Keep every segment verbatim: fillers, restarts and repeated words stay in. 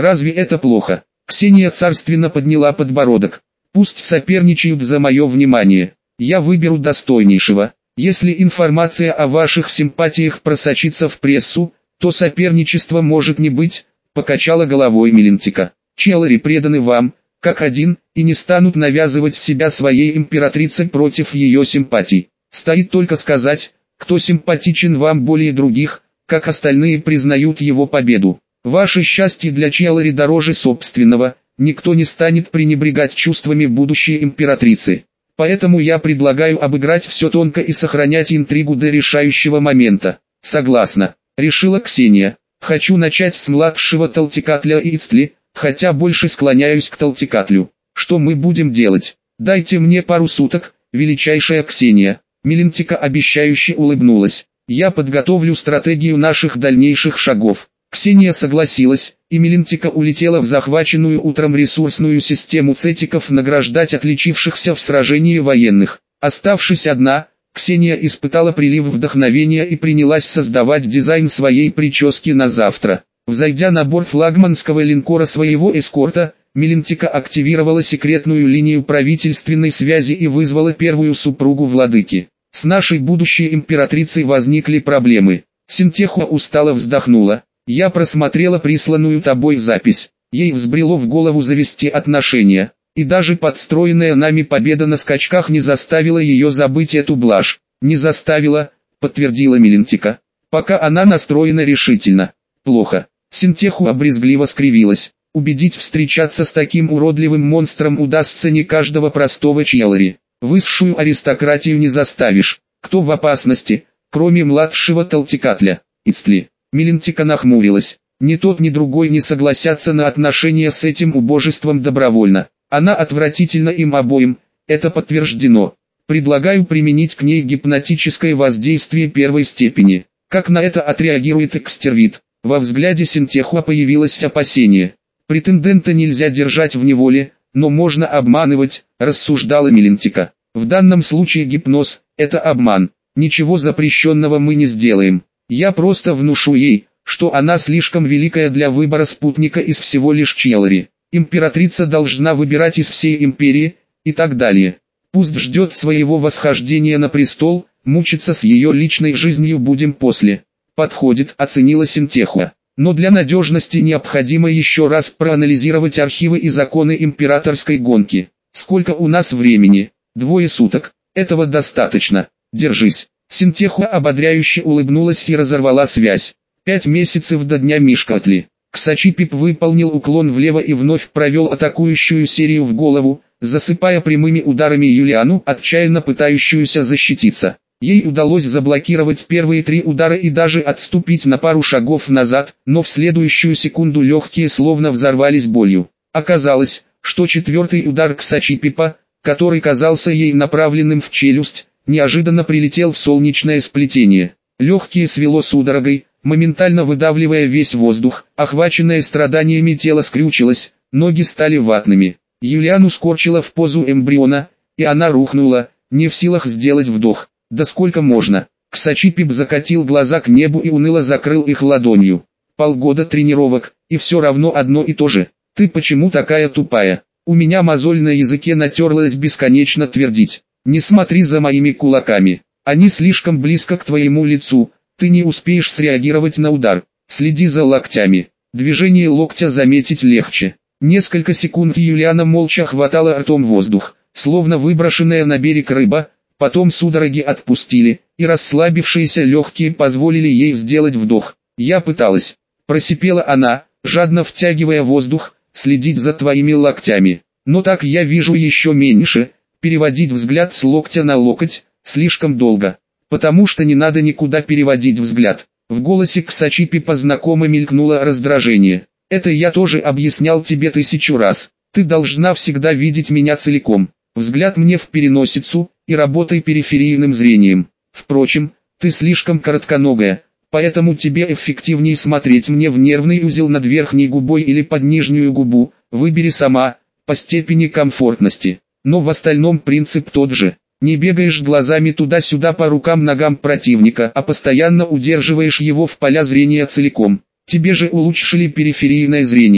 Разве это плохо? Ксения царственно подняла подбородок. Пусть соперничают за мое внимание. Я выберу достойнейшего. Если информация о ваших симпатиях просочится в прессу, то соперничества может не быть, покачала головой Милентика. Челлари преданы вам, как один, и не станут навязывать себя своей императрице против ее симпатий. Стоит только сказать, кто симпатичен вам более других, как остальные признают его победу. Ваше счастье для Челлари дороже собственного, никто не станет пренебрегать чувствами будущей императрицы. Поэтому я предлагаю обыграть все тонко и сохранять интригу до решающего момента. Согласна, решила Ксения. Хочу начать с младшего Талтикатля и Ицтли, хотя больше склоняюсь к Талтикатлю. Что мы будем делать? Дайте мне пару суток, величайшая Ксения. Милентика обещающе улыбнулась. Я подготовлю стратегию наших дальнейших шагов. Ксения согласилась, и Милентика улетела в захваченную утром ресурсную систему цетиков награждать отличившихся в сражении военных. Оставшись одна, Ксения испытала прилив вдохновения и принялась создавать дизайн своей прически на завтра. Взойдя на борт флагманского линкора своего эскорта, Милентика активировала секретную линию правительственной связи и вызвала первую супругу владыки. С нашей будущей императрицей возникли проблемы. Синтехуа устало вздохнула. Я просмотрела присланную тобой запись. Ей взбрело в голову завести отношения. И даже подстроенная нами победа на скачках не заставила ее забыть эту блажь. Не заставила, подтвердила Милентика. Пока она настроена решительно. Плохо. Синтехуа брезгливо скривилась. Убедить встречаться с таким уродливым монстром удастся не каждого простого Челлари. Высшую аристократию не заставишь. Кто в опасности, кроме младшего Талтикатля? Ицтли. Милентика нахмурилась. Ни тот, ни другой не согласятся на отношения с этим убожеством добровольно. Она отвратительна им обоим, это подтверждено. Предлагаю применить к ней гипнотическое воздействие первой степени. Как на это отреагирует экстервит? Во взгляде Синтехуа появилось опасение. Претендента нельзя держать в неволе, но можно обманывать, рассуждала Милентика. В данном случае гипноз – это обман. Ничего запрещенного мы не сделаем. Я просто внушу ей, что она слишком великая для выбора спутника из всего лишь Челлари. Императрица должна выбирать из всей империи, и так далее. Пусть ждет своего восхождения на престол, мучиться с ее личной жизнью будем после. Подходит, оценила Синтехуа. Но для надежности необходимо еще раз проанализировать архивы и законы императорской гонки. Сколько у нас времени? Двое суток. Этого достаточно. Держись. Синтехуа ободряюще улыбнулась и разорвала связь. Пять месяцев до дня Мишкатли. Ксачипип выполнил уклон влево и вновь провел атакующую серию в голову, засыпая прямыми ударами Юлиану, отчаянно пытающуюся защититься. Ей удалось заблокировать первые три удара и даже отступить на пару шагов назад, но в следующую секунду легкие словно взорвались болью. Оказалось, что четвертый удар Ксачипипа, который казался ей направленным в челюсть, неожиданно прилетел в солнечное сплетение. Легкие свело судорогой, моментально выдавливая весь воздух, охваченное страданиями тело скрючилось, ноги стали ватными. Юлиану скорчило в позу эмбриона, и она рухнула, не в силах сделать вдох. Да сколько можно? Ксачипип закатил глаза к небу и уныло закрыл их ладонью. Полгода тренировок, и все равно одно и то же. Ты почему такая тупая? У меня мозоль на языке натерлась бесконечно твердить. Не смотри за моими кулаками. Они слишком близко к твоему лицу. Ты не успеешь среагировать на удар. Следи за локтями. Движение локтя заметить легче. Несколько секунд Юлиана молча хватала ртом воздух, словно выброшенная на берег рыба. Потом судороги отпустили, и расслабившиеся легкие позволили ей сделать вдох. «Я пыталась», – просипела она, жадно втягивая воздух, – «следить за твоими локтями. Но так я вижу еще меньше, переводить взгляд с локтя на локоть, слишком долго. Потому что не надо никуда переводить взгляд». В голосе Ксачипипа знакомо мелькнуло раздражение. «Это я тоже объяснял тебе тысячу раз. Ты должна всегда видеть меня целиком. Взгляд мне в переносицу, и работай периферийным зрением. Впрочем, ты слишком коротконогая, поэтому тебе эффективнее смотреть мне в нервный узел над верхней губой или под нижнюю губу, выбери сама, по степени комфортности. Но в остальном принцип тот же. Не бегаешь глазами туда-сюда по рукам-ногам противника, а постоянно удерживаешь его в поля зрения целиком. Тебе же улучшили периферийное зрение.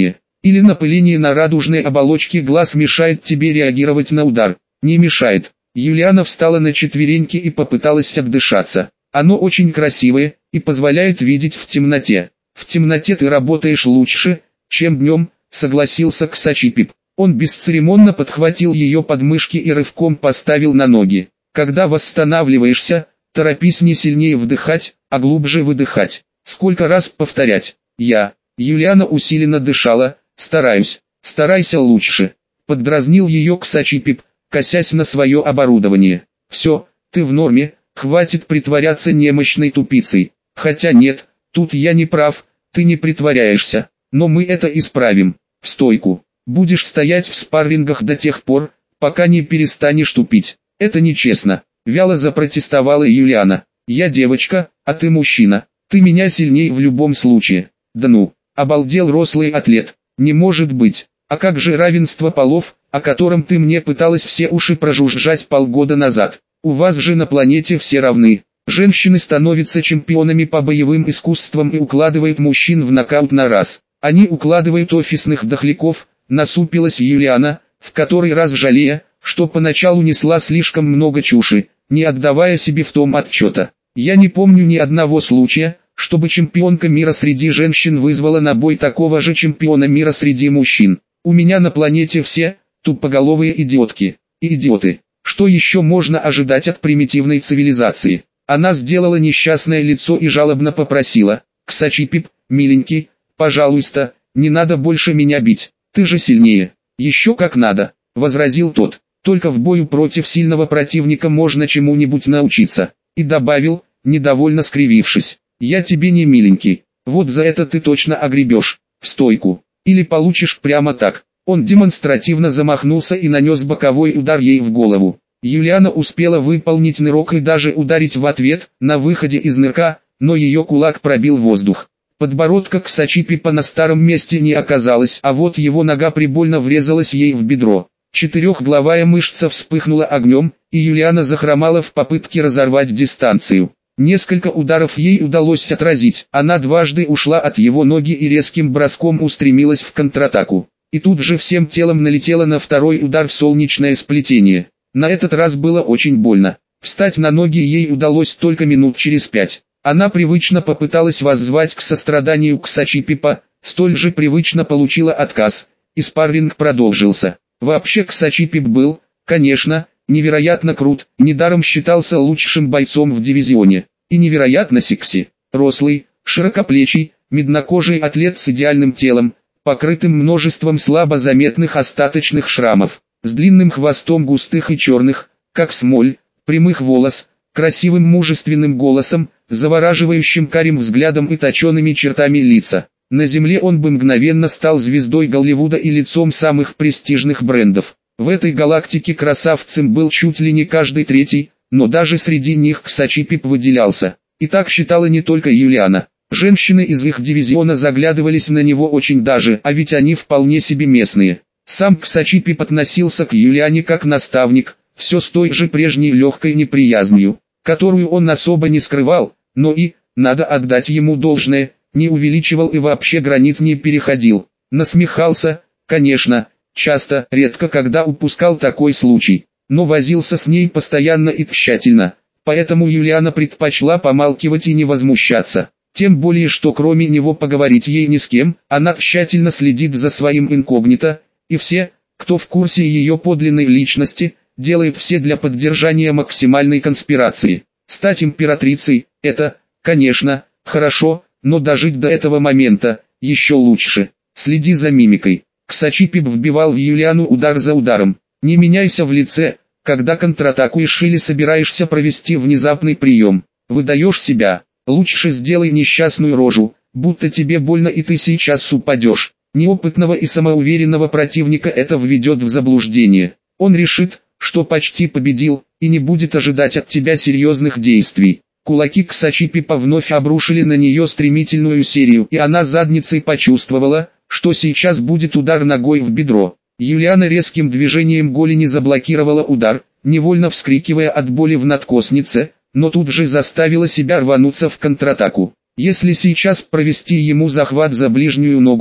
Или напыление на радужной оболочке глаз мешает тебе реагировать на удар? Не мешает. Юлиана встала на четвереньки и попыталась отдышаться. Оно очень красивое и позволяет видеть в темноте. В темноте ты работаешь лучше, чем днем, согласился Ксачипип. Он бесцеремонно подхватил ее подмышки и рывком поставил на ноги. Когда восстанавливаешься, торопись не сильнее вдыхать, а глубже выдыхать. Сколько раз повторять? Я. Юлиана усиленно дышала. Стараюсь. Старайся лучше. Поддразнил ее Ксачипип, косясь на свое оборудование. Все, ты в норме, хватит притворяться немощной тупицей. Хотя нет, тут я не прав, ты не притворяешься. Но мы это исправим. В стойку. Будешь стоять в спаррингах до тех пор, пока не перестанешь тупить. Это нечестно. Вяло запротестовала Юлиана. Я девочка, а ты мужчина. Ты меня сильнее в любом случае. Да ну, обалдел рослый атлет. Не может быть. А как же равенство полов, о котором ты мне пыталась все уши прожужжать полгода назад? У вас же на планете все равны. Женщины становятся чемпионами по боевым искусствам и укладывают мужчин в нокаут на раз. Они укладывают офисных дохляков, насупилась Юлиана, в который раз жалея, что поначалу несла слишком много чуши, не отдавая себе в том отчета. Я не помню ни одного случая, чтобы чемпионка мира среди женщин вызвала на бой такого же чемпиона мира среди мужчин. У меня на планете все тупоголовые идиотки и идиоты. Что еще можно ожидать от примитивной цивилизации? Она сделала несчастное лицо и жалобно попросила: «Ксачипип, миленький, пожалуйста, не надо больше меня бить, ты же сильнее». «Еще как надо», — возразил тот, «только в бою против сильного противника можно чему-нибудь научиться». И добавил, недовольно скривившись: «Я тебе не миленький, вот за это ты точно огребешь, в стойку, или получишь прямо так». Он демонстративно замахнулся и нанес боковой удар ей в голову. Юлиана успела выполнить нырок и даже ударить в ответ, на выходе из нырка, но ее кулак пробил воздух. Подбородка Ксачипипа на старом месте не оказалось, а вот его нога прибольно врезалась ей в бедро. Четырехглавая мышца вспыхнула огнем, и Юлиана захромала в попытке разорвать дистанцию. Несколько ударов ей удалось отразить, она дважды ушла от его ноги и резким броском устремилась в контратаку. И тут же всем телом налетела на второй удар в солнечное сплетение. На этот раз было очень больно. Встать на ноги ей удалось только минут через пять. Она привычно попыталась воззвать к состраданию Ксачипипа, столь же привычно получила отказ, и спарринг продолжился. Вообще Ксачипип был, конечно, невероятно крут, недаром считался лучшим бойцом в дивизионе, и невероятно секси. Рослый, широкоплечий, меднокожий атлет с идеальным телом, покрытым множеством слабо заметных остаточных шрамов, с длинным хвостом густых и черных, как смоль, прямых волос, красивым мужественным голосом, завораживающим карим взглядом и точеными чертами лица. На земле он бы мгновенно стал звездой Голливуда и лицом самых престижных брендов. В этой галактике красавцем был чуть ли не каждый третий, но даже среди них Ксачипип выделялся. И так считала не только Юлиана. Женщины из их дивизиона заглядывались на него очень даже, а ведь они вполне себе местные. Сам Ксачипип относился к Юлиане как наставник, все с той же прежней легкой неприязнью, которую он особо не скрывал, но и, надо отдать ему должное, не увеличивал и вообще границ не переходил. Насмехался, конечно, часто, редко когда упускал такой случай, но возился с ней постоянно и тщательно, поэтому Юлиана предпочла помалкивать и не возмущаться. Тем более, что кроме него поговорить ей ни с кем, она тщательно следит за своим инкогнито, и все, кто в курсе ее подлинной личности, делают все для поддержания максимальной конспирации. Стать императрицей – это, конечно, хорошо, но дожить до этого момента – еще лучше. Следи за мимикой. Ксачипип вбивал в Юлиану удар за ударом. Не меняйся в лице, когда контратакуешь или собираешься провести внезапный прием. Выдаешь себя. Лучше сделай несчастную рожу, будто тебе больно и ты сейчас упадешь. Неопытного и самоуверенного противника это введет в заблуждение. Он решит, что почти победил, и не будет ожидать от тебя серьезных действий. Кулаки Ксачипипа вновь обрушили на нее стремительную серию, и она задницей почувствовала, что сейчас будет удар ногой в бедро. Юлиана резким движением голени заблокировала удар, невольно вскрикивая от боли в надкоснице, но тут же заставила себя рвануться в контратаку. Если сейчас провести ему захват за ближнюю ногу,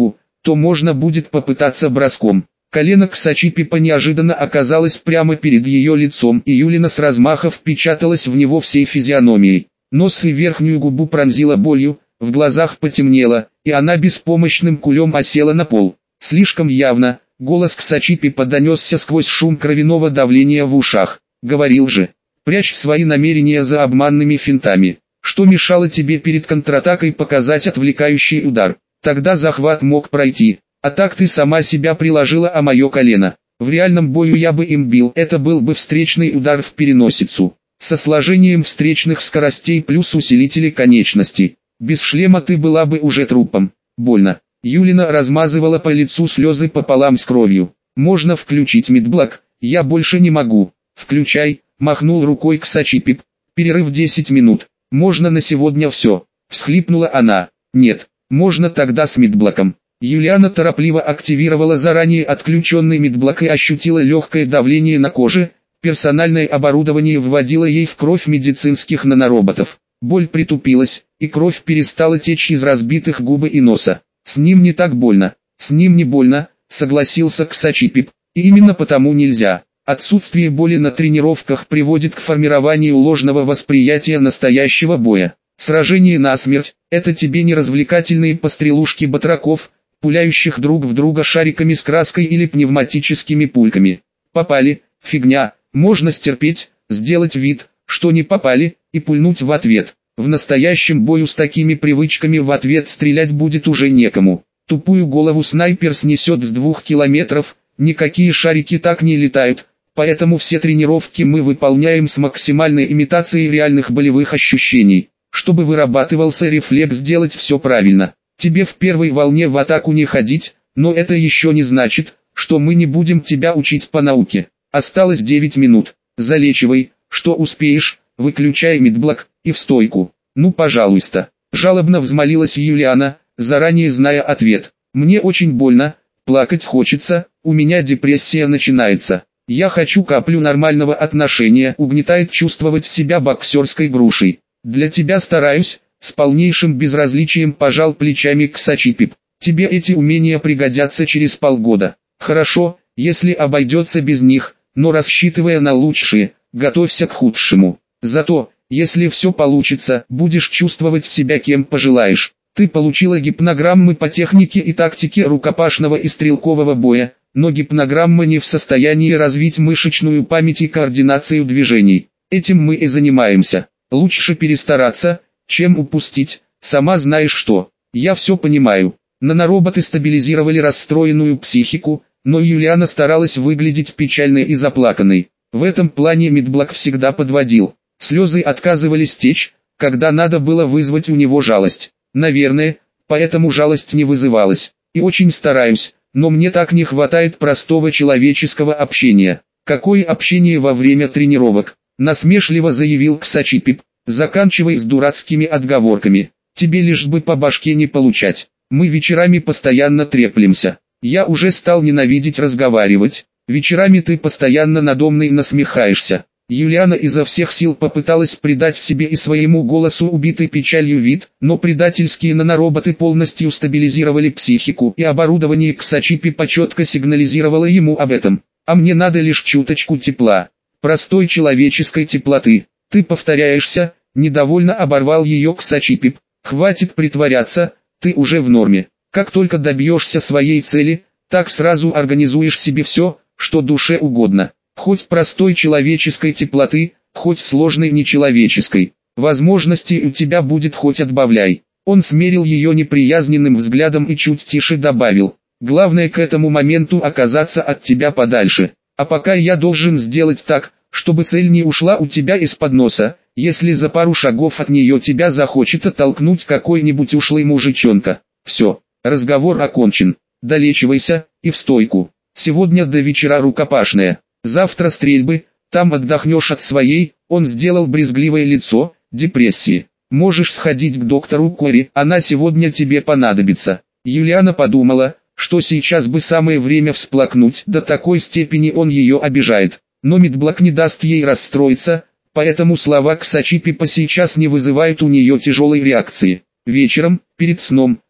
то можно будет попытаться броском. Колено Ксачипипа неожиданно оказалось прямо перед ее лицом, и Юлина с размаха впечаталась в него всей физиономией. Нос и верхнюю губу пронзила болью, в глазах потемнело, и она беспомощным кулем осела на пол. Слишком явно, голос Ксачипипа донесся сквозь шум кровяного давления в ушах. «Говорил же, прячь свои намерения за обманными финтами. Что мешало тебе перед контратакой показать отвлекающий удар? Тогда захват мог пройти. А так ты сама себя приложила о мое колено. В реальном бою я бы им бил, это был бы встречный удар в переносицу. Со сложением встречных скоростей плюс усилители конечностей. Без шлема ты была бы уже трупом. Больно». Юлина размазывала по лицу слезы пополам с кровью. «Можно включить медблок, я больше не могу». «Включай», махнул рукой Ксачипип. «Перерыв десять минут. Можно на сегодня все». Всхлипнула она. «Нет, можно тогда с медблоком». Юлиана торопливо активировала заранее отключенный медблок и ощутила легкое давление на коже. Персональное оборудование вводило ей в кровь медицинских нанороботов. Боль притупилась, и кровь перестала течь из разбитых губы и носа. «С ним не так больно». «С ним не больно», согласился Ксачипип. «И именно потому нельзя. Отсутствие боли на тренировках приводит к формированию ложного восприятия настоящего боя. Сражение насмерть – это тебе не развлекательные пострелушки батраков, пуляющих друг в друга шариками с краской или пневматическими пульками. Попали – фигня, можно стерпеть, сделать вид, что не попали, и пульнуть в ответ. В настоящем бою с такими привычками в ответ стрелять будет уже некому. Тупую голову снайпер снесет с двух километров, никакие шарики так не летают, поэтому все тренировки мы выполняем с максимальной имитацией реальных болевых ощущений, чтобы вырабатывался рефлекс делать все правильно. Тебе в первой волне в атаку не ходить, но это еще не значит, что мы не будем тебя учить по науке. Осталось девять минут, залечивай, что успеешь, выключай медблок, и в стойку. Ну пожалуйста, жалобно взмолилась Юлиана, заранее зная ответ. Мне очень больно, плакать хочется, у меня депрессия начинается. Я хочу каплю нормального отношения, угнетает чувствовать себя боксерской грушей. Для тебя стараюсь, с полнейшим безразличием пожал плечами Ксачипип. Тебе эти умения пригодятся через полгода. Хорошо, если обойдется без них, но рассчитывая на лучшее, готовься к худшему. Зато, если все получится, будешь чувствовать себя кем пожелаешь. Ты получила гипнограммы по технике и тактике рукопашного и стрелкового боя, но гипнограмма не в состоянии развить мышечную память и координацию движений. Этим мы и занимаемся. Лучше перестараться, чем упустить, сама знаешь что. Я все понимаю. Нанороботы стабилизировали расстроенную психику, но Юлиана старалась выглядеть печальной и заплаканной. В этом плане медблок всегда подводил. Слезы отказывались течь, когда надо было вызвать у него жалость. Наверное, поэтому жалость не вызывалась. И очень стараюсь, но мне так не хватает простого человеческого общения. Какое общение во время тренировок? Насмешливо заявил Ксачипип. Заканчивай с дурацкими отговорками. Тебе лишь бы по башке не получать. Мы вечерами постоянно треплемся. Я уже стал ненавидеть разговаривать. Вечерами ты постоянно надо мной насмехаешься. Юлиана изо всех сил попыталась придать себе и своему голосу убитый печалью вид, но предательские нанороботы полностью стабилизировали психику, и оборудование Ксачипипа четко сигнализировало ему об этом. А мне надо лишь чуточку тепла. Простой человеческой теплоты. Ты повторяешься, недовольно оборвал ее Ксачипип. Хватит притворяться, ты уже в норме. Как только добьешься своей цели, так сразу организуешь себе все, что душе угодно. Хоть простой человеческой теплоты, хоть сложной нечеловеческой. Возможностей у тебя будет хоть отбавляй. Он смерил ее неприязненным взглядом и чуть тише добавил. Главное к этому моменту оказаться от тебя подальше. А пока я должен сделать так, чтобы цель не ушла у тебя из-под носа, если за пару шагов от нее тебя захочет оттолкнуть какой-нибудь ушлый мужичонка. Все, разговор окончен. Долечивайся, и в стойку. Сегодня до вечера рукопашная. Завтра стрельбы, там отдохнешь от своей, он сделал брезгливое лицо, депрессии. Можешь сходить к доктору Кори, она сегодня тебе понадобится. Юлиана подумала, что сейчас бы самое время всплакнуть, до такой степени он ее обижает. Но медблок не даст ей расстроиться, поэтому слова Ксачипипа сейчас не вызывают у нее тяжелой реакции. Вечером, перед сном,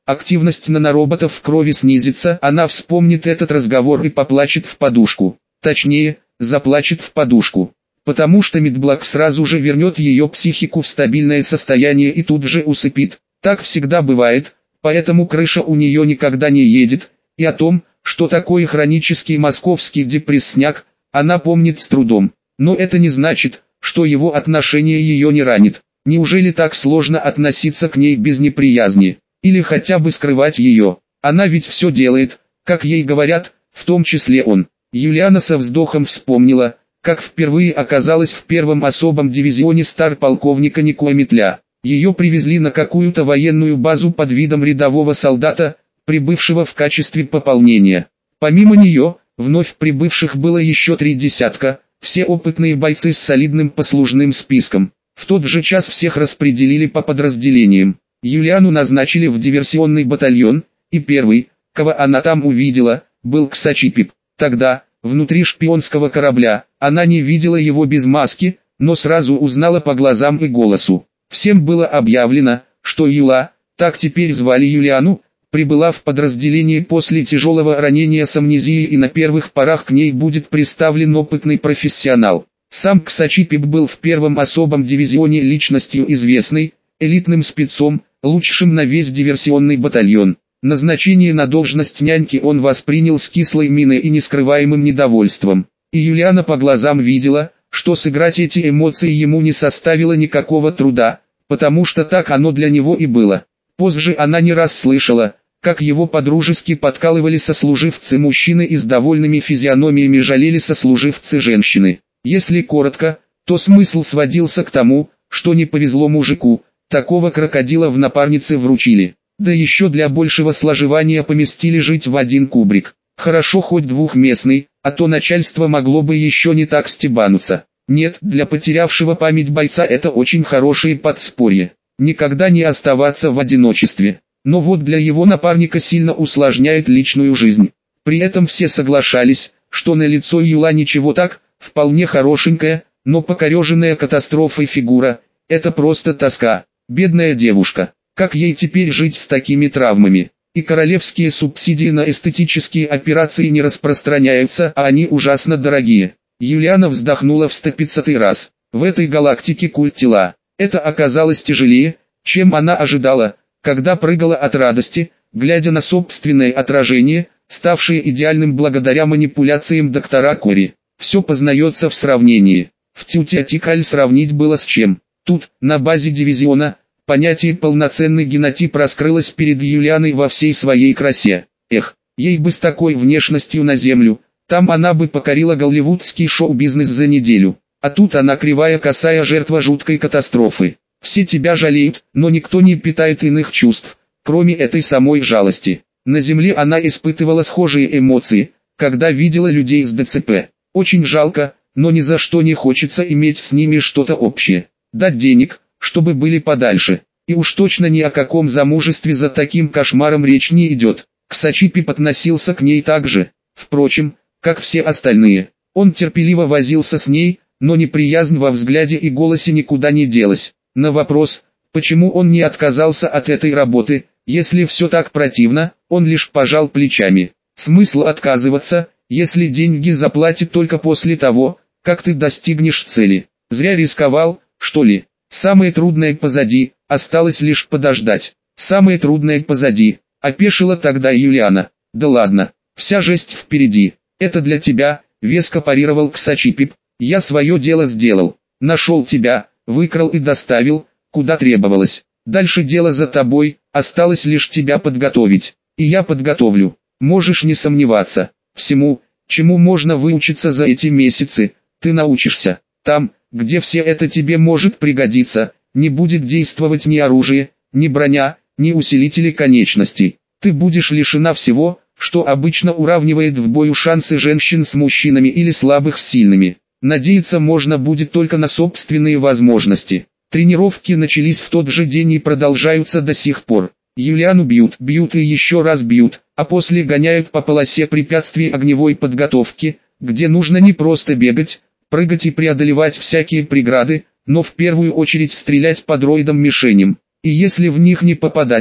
активность нанороботов в крови снизится, она вспомнит этот разговор и поплачет в подушку. Точнее, заплачет в подушку. Потому что Медблок сразу же вернет ее психику в стабильное состояние и тут же усыпит. Так всегда бывает, поэтому крыша у нее никогда не едет, и о том, что такое хронический московский депрессняк, она помнит с трудом. Но это не значит, что его отношение ее не ранит. Неужели так сложно относиться к ней без неприязни? Или хотя бы скрывать ее? Она ведь все делает, как ей говорят, в том числе он. Юлиана со вздохом вспомнила, как впервые оказалась в первом особом дивизионе стар-полковника Никометля. Ее привезли на какую-то военную базу под видом рядового солдата, прибывшего в качестве пополнения. Помимо нее, вновь прибывших было еще три десятка, все опытные бойцы с солидным послужным списком. В тот же час всех распределили по подразделениям. Юлиану назначили в диверсионный батальон, и первый, кого она там увидела, был Ксачипип. Тогда, внутри шпионского корабля, она не видела его без маски, но сразу узнала по глазам и голосу. Всем было объявлено, что Юла, так теперь звали Юлиану, прибыла в подразделение после тяжелого ранения с амнезией и на первых порах к ней будет представлен опытный профессионал. Сам Ксачипип был в первом особом дивизионе личностью известной, элитным спецом, лучшим на весь диверсионный батальон. Назначение на должность няньки он воспринял с кислой миной и нескрываемым недовольством. И Юлиана по глазам видела, что сыграть эти эмоции ему не составило никакого труда, потому что так оно для него и было. Позже она не раз слышала, как его подружески подкалывали сослуживцы мужчины и с довольными физиономиями жалели сослуживцы женщины. Если коротко, то смысл сводился к тому, что не повезло мужику, такого крокодила в напарнице вручили. Да еще для большего сложевания поместили жить в один кубрик. Хорошо хоть двухместный, а то начальство могло бы еще не так стебануться. Нет, для потерявшего память бойца это очень хорошее подспорье. Никогда не оставаться в одиночестве. Но вот для его напарника сильно усложняет личную жизнь. При этом все соглашались, что на лицо Юла ничего так, вполне хорошенькая, но покореженная катастрофой фигура. Это просто тоска. Бедная девушка. Как ей теперь жить с такими травмами? И королевские субсидии на эстетические операции не распространяются, а они ужасно дорогие. Юлиана вздохнула в сто пятьсотый раз. В этой галактике культ тела. Это оказалось тяжелее, чем она ожидала, когда прыгала от радости, глядя на собственное отражение, ставшее идеальным благодаря манипуляциям доктора Кори. Все познается в сравнении. В Тютятикаль сравнить было с чем. Тут, на базе дивизиона, понятие «полноценный генотип» раскрылось перед Юлианой во всей своей красе. Эх, ей бы с такой внешностью на землю, там она бы покорила голливудский шоу-бизнес за неделю. А тут она кривая косая жертва жуткой катастрофы. Все тебя жалеют, но никто не питает иных чувств, кроме этой самой жалости. На земле она испытывала схожие эмоции, когда видела людей с ДЦП. Очень жалко, но ни за что не хочется иметь с ними что-то общее. Дать денег, чтобы были подальше. И уж точно ни о каком замужестве за таким кошмаром речь не идет. Ксачипип относился к ней так же, впрочем, как все остальные. Он терпеливо возился с ней, но неприязнь во взгляде и голосе никуда не делась. На вопрос, почему он не отказался от этой работы, если все так противно, он лишь пожал плечами. Смысл отказываться, если деньги заплатят только после того, как ты достигнешь цели. Зря рисковал, что ли. Самое трудное позади, осталось лишь подождать. Самое трудное позади, опешила тогда Юлиана. Да ладно, вся жесть впереди. Это для тебя, веско парировал Ксачипип. Я свое дело сделал. Нашел тебя, выкрал и доставил, куда требовалось. Дальше дело за тобой, осталось лишь тебя подготовить. И я подготовлю. Можешь не сомневаться. Всему, чему можно выучиться за эти месяцы, ты научишься. Там, где все это тебе может пригодиться, не будет действовать ни оружие, ни броня, ни усилители конечностей. Ты будешь лишена всего, что обычно уравнивает в бою шансы женщин с мужчинами или слабых с сильными. Надеяться можно будет только на собственные возможности. Тренировки начались в тот же день и продолжаются до сих пор. Юлиану бьют, бьют и еще раз бьют, а после гоняют по полосе препятствий огневой подготовки, где нужно не просто бегать, прыгать и преодолевать всякие преграды, но в первую очередь стрелять по дроидам-мишеням. И если в них не попадать,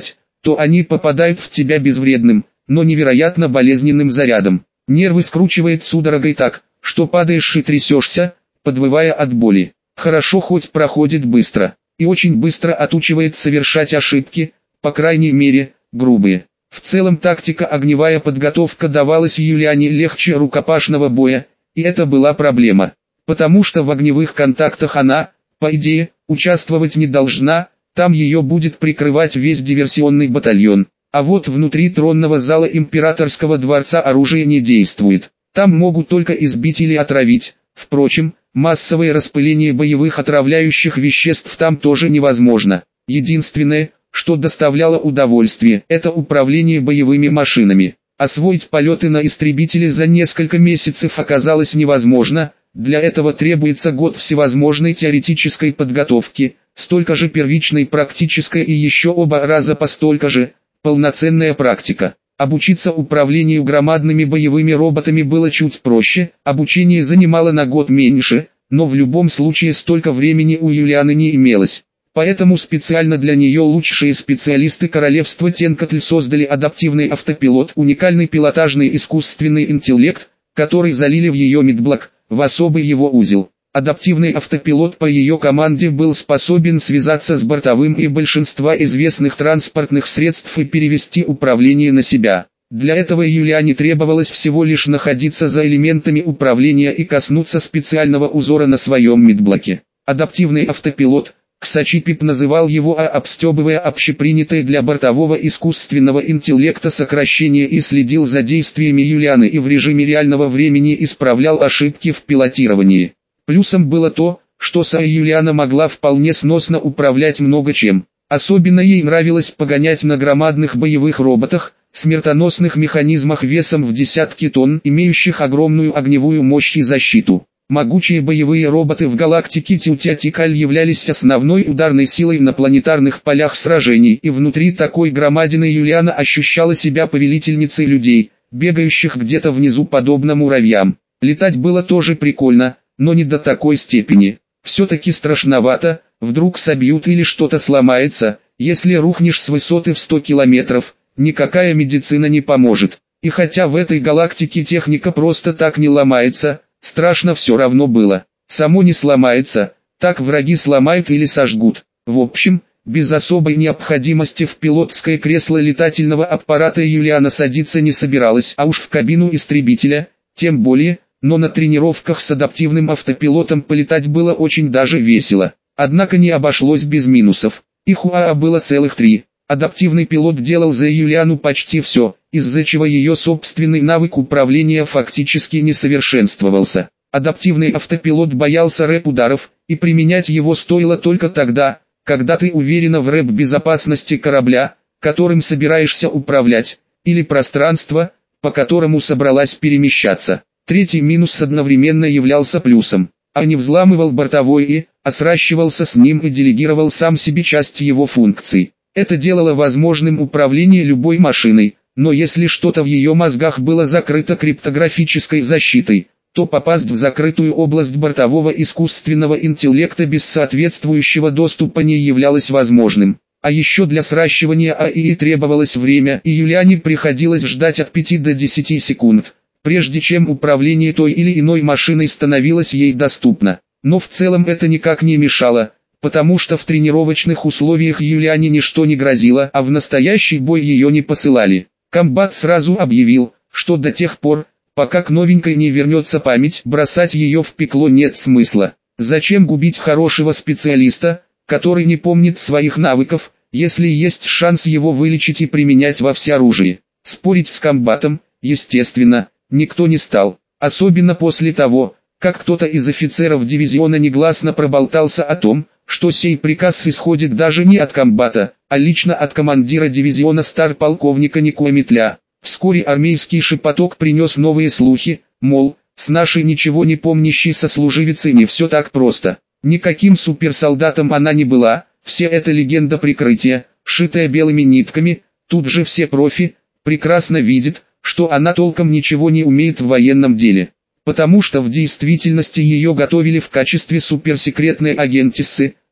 то они попадают в тебя безвредным, но невероятно болезненным зарядом. Нервы скручивает судорогой так, что падаешь и трясешься, подвывая от боли. Хорошо хоть проходит быстро, и очень быстро отучивает совершать ошибки, по крайней мере, грубые. В целом тактика огневая подготовка давалась Юлиане легче рукопашного боя, и это была проблема. Потому что в огневых контактах она, по идее, участвовать не должна, там ее будет прикрывать весь диверсионный батальон. А вот внутри тронного зала императорского дворца оружие не действует. Там могут только избить или отравить. Впрочем, массовое распыление боевых отравляющих веществ там тоже невозможно. Единственное, что доставляло удовольствие, это управление боевыми машинами. Освоить полеты на истребителе за несколько месяцев оказалось невозможно, для этого требуется год всевозможной теоретической подготовки, столько же первичной практической и еще оба раза по столько же, полноценная практика. Обучиться управлению громадными боевыми роботами было чуть проще, обучение занимало на год меньше, но в любом случае столько времени у Юлианы не имелось. Поэтому специально для нее лучшие специалисты королевства Тенкотль создали адаптивный автопилот, уникальный пилотажный искусственный интеллект, который залили в ее медблок, в особый его узел. Адаптивный автопилот по ее команде был способен связаться с бортовым и большинства известных транспортных средств и перевести управление на себя. Для этого Юлиане требовалось всего лишь находиться за элементами управления и коснуться специального узора на своем медблоке. Адаптивный автопилот, Ксачипип называл его, а обстебывая общепринятое для бортового искусственного интеллекта сокращение, и следил за действиями Юлианы и в режиме реального времени исправлял ошибки в пилотировании. Плюсом было то, что Са Юлиана могла вполне сносно управлять много чем. Особенно ей нравилось погонять на громадных боевых роботах, смертоносных механизмах весом в десятки тонн, имеющих огромную огневую мощь и защиту. Могучие боевые роботы в галактике Тютятикаль являлись основной ударной силой на планетарных полях сражений, и внутри такой громадины Юлиана ощущала себя повелительницей людей, бегающих где-то внизу подобно муравьям. Летать было тоже прикольно, но не до такой степени. Все-таки страшновато, вдруг собьют или что-то сломается, если рухнешь с высоты в сто километров, никакая медицина не поможет. И хотя в этой галактике техника просто так не ломается, страшно все равно было. Само не сломается, так враги сломают или сожгут. В общем, без особой необходимости в пилотское кресло летательного аппарата Юлиана садиться не собиралась, а уж в кабину истребителя, тем более, но на тренировках с адаптивным автопилотом полетать было очень даже весело. Однако не обошлось без минусов. Их у АА было целых три. Адаптивный пилот делал за Юлиану почти все, из-за чего ее собственный навык управления фактически не совершенствовался. Адаптивный автопилот боялся рэп-ударов, и применять его стоило только тогда, когда ты уверена в рэп-безопасности корабля, которым собираешься управлять, или пространства, по которому собралась перемещаться. Третий минус одновременно являлся плюсом. А не взламывал бортовой и, а сращивался с ним и делегировал сам себе часть его функций. Это делало возможным управление любой машиной, но если что-то в ее мозгах было закрыто криптографической защитой, то попасть в закрытую область бортового искусственного интеллекта без соответствующего доступа не являлось возможным. А еще для сращивания АИ требовалось время, и Юлиане приходилось ждать от пяти до десяти секунд, прежде чем управление той или иной машиной становилось ей доступно. Но в целом это никак не мешало, потому что в тренировочных условиях Юлиане ничто не грозило, а в настоящий бой ее не посылали. Комбат сразу объявил, что до тех пор, пока к новенькой не вернется память, бросать ее в пекло нет смысла. Зачем губить хорошего специалиста, который не помнит своих навыков, если есть шанс его вылечить и применять во всеоружии? Спорить с комбатом, естественно, никто не стал, особенно после того, как кто-то из офицеров дивизиона негласно проболтался о том, что сей приказ исходит даже не от комбата, а лично от командира дивизиона стар-полковника Никометля. Вскоре армейский шепоток принес новые слухи, мол, с нашей ничего не помнящей сослуживицей не все так просто. Никаким суперсолдатом она не была, вся эта легенда прикрытия, шитая белыми нитками, тут же все профи, прекрасно видят, что она толком ничего не умеет в военном деле. Потому что в действительности ее готовили в качестве суперсекретной агентессы,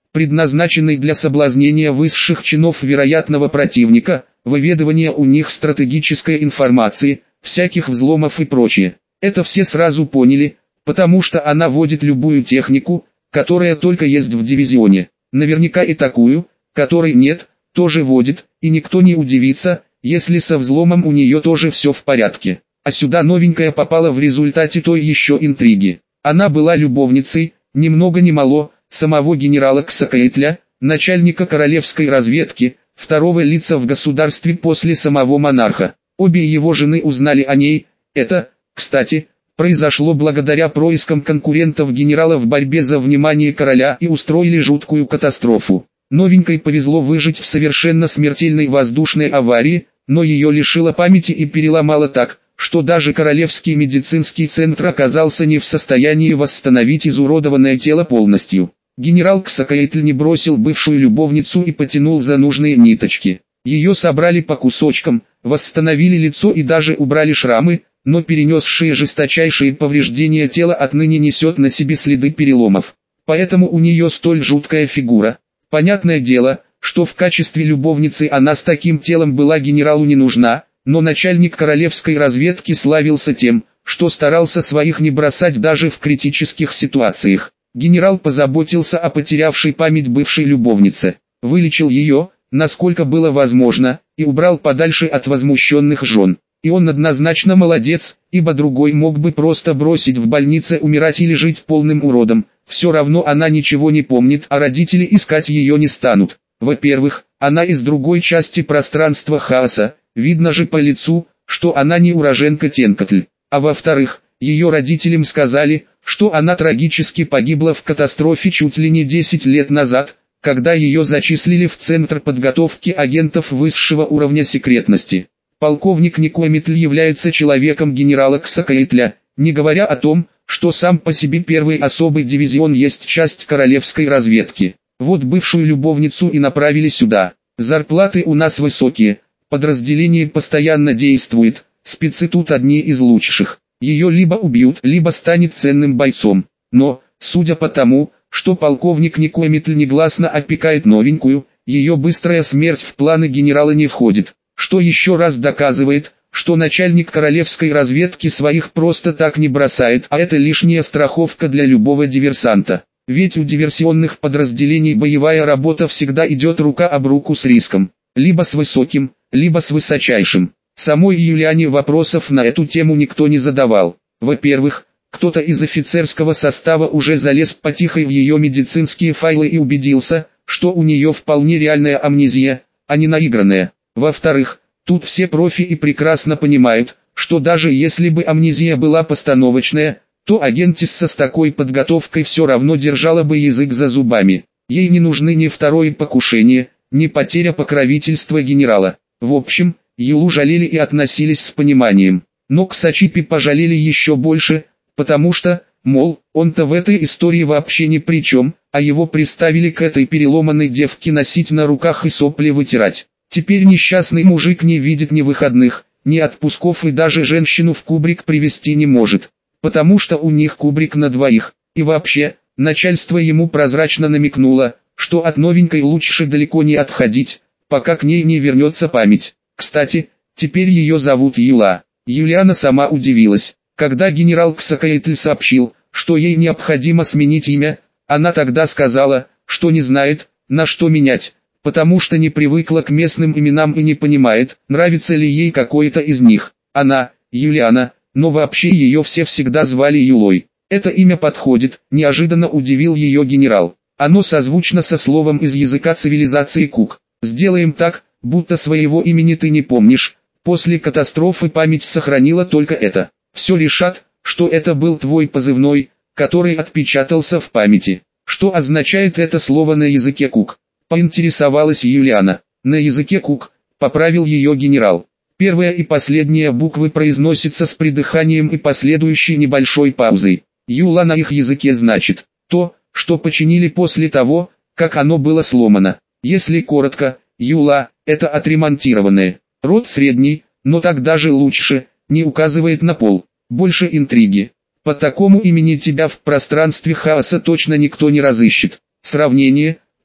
предназначенный для соблазнения высших чинов вероятного противника, выведывания у них стратегической информации, всяких взломов и прочее. Это все сразу поняли, потому что она водит любую технику, которая только есть в дивизионе. Наверняка и такую, которой нет, тоже водит, и никто не удивится, если со взломом у нее тоже все в порядке. А сюда новенькая попала в результате той еще интриги. Она была любовницей, ни много ни мало, самого генерала Ксакаитля, начальника королевской разведки, второго лица в государстве после самого монарха. Обе его жены узнали о ней. Это, кстати, произошло благодаря проискам конкурентов генерала в борьбе за внимание короля и устроили жуткую катастрофу. Новенькой повезло выжить в совершенно смертельной воздушной аварии, но ее лишило памяти и переломало так, что даже Королевский медицинский центр оказался не в состоянии восстановить изуродованное тело полностью. Генерал Ксакаитль не бросил бывшую любовницу и потянул за нужные ниточки. Ее собрали по кусочкам, восстановили лицо и даже убрали шрамы, но перенесшие жесточайшие повреждения тело отныне несет на себе следы переломов. Поэтому у нее столь жуткая фигура. Понятное дело, что в качестве любовницы она с таким телом была генералу не нужна, но начальник королевской разведки славился тем, что старался своих не бросать даже в критических ситуациях. Генерал позаботился о потерявшей память бывшей любовнице, вылечил ее, насколько было возможно, и убрал подальше от возмущенных жен. И он однозначно молодец, ибо другой мог бы просто бросить в больнице умирать или жить полным уродом. Все равно она ничего не помнит, а родители искать ее не станут. Во-первых, она из другой части пространства хаоса, видно же по лицу, что она не уроженка Тенкотль. А во-вторых, ее родителям сказали, что она трагически погибла в катастрофе чуть ли не десять лет назад, когда ее зачислили в Центр подготовки агентов высшего уровня секретности. Полковник Никометль является человеком генерала Ксакаитля, не говоря о том, что сам по себе первый особый дивизион есть часть королевской разведки. Вот бывшую любовницу и направили сюда. Зарплаты у нас высокие, подразделение постоянно действует, спецы тут одни из лучших. Ее либо убьют, либо станет ценным бойцом. Но, судя по тому, что полковник Никометль негласно опекает новенькую, ее быстрая смерть в планы генерала не входит. Что еще раз доказывает, что начальник королевской разведки своих просто так не бросает, а это лишняя страховка для любого диверсанта. Ведь у диверсионных подразделений боевая работа всегда идет рука об руку с риском, либо с высоким, либо с высочайшим. Самой Юлиане вопросов на эту тему никто не задавал. Во-первых, кто-то из офицерского состава уже залез потихой в ее медицинские файлы и убедился, что у нее вполне реальная амнезия, а не наигранная. Во-вторых, тут все профи и прекрасно понимают, что даже если бы амнезия была постановочная, то агентисса с такой подготовкой все равно держала бы язык за зубами. Ей не нужны ни второе покушение, ни потеря покровительства генерала. В общем, Юлу жалели и относились с пониманием. Но к Сачипи пожалели еще больше, потому что, мол, он-то в этой истории вообще ни при чем, а его приставили к этой переломанной девке носить на руках и сопли вытирать. Теперь несчастный мужик не видит ни выходных, ни отпусков и даже женщину в кубрик привезти не может. Потому что у них кубрик на двоих. И вообще, начальство ему прозрачно намекнуло, что от новенькой лучше далеко не отходить, пока к ней не вернется память. Кстати, теперь ее зовут Юла. Юлиана сама удивилась, когда генерал Ксакаитль сообщил, что ей необходимо сменить имя. Она тогда сказала, что не знает, на что менять, потому что не привыкла к местным именам и не понимает, нравится ли ей какое-то из них. Она, Юлиана, но вообще ее все всегда звали Юлой. Это имя подходит, неожиданно удивил ее генерал. Оно созвучно со словом из языка цивилизации Кук. Сделаем так, будто своего имени ты не помнишь. После катастрофы память сохранила только это. Все решат, что это был твой позывной, который отпечатался в памяти. Что означает это слово на языке Кук? Поинтересовалась Юлиана. На языке Кук, поправил ее генерал. Первая и последняя буквы произносятся с придыханием и последующей небольшой паузой. Юла на их языке значит то, что починили после того, как оно было сломано. Если коротко, Юла – это отремонтированное. Род средний, но так даже лучше, не указывает на пол. Больше интриги. По такому имени тебя в пространстве хаоса точно никто не разыщет. Сравнение.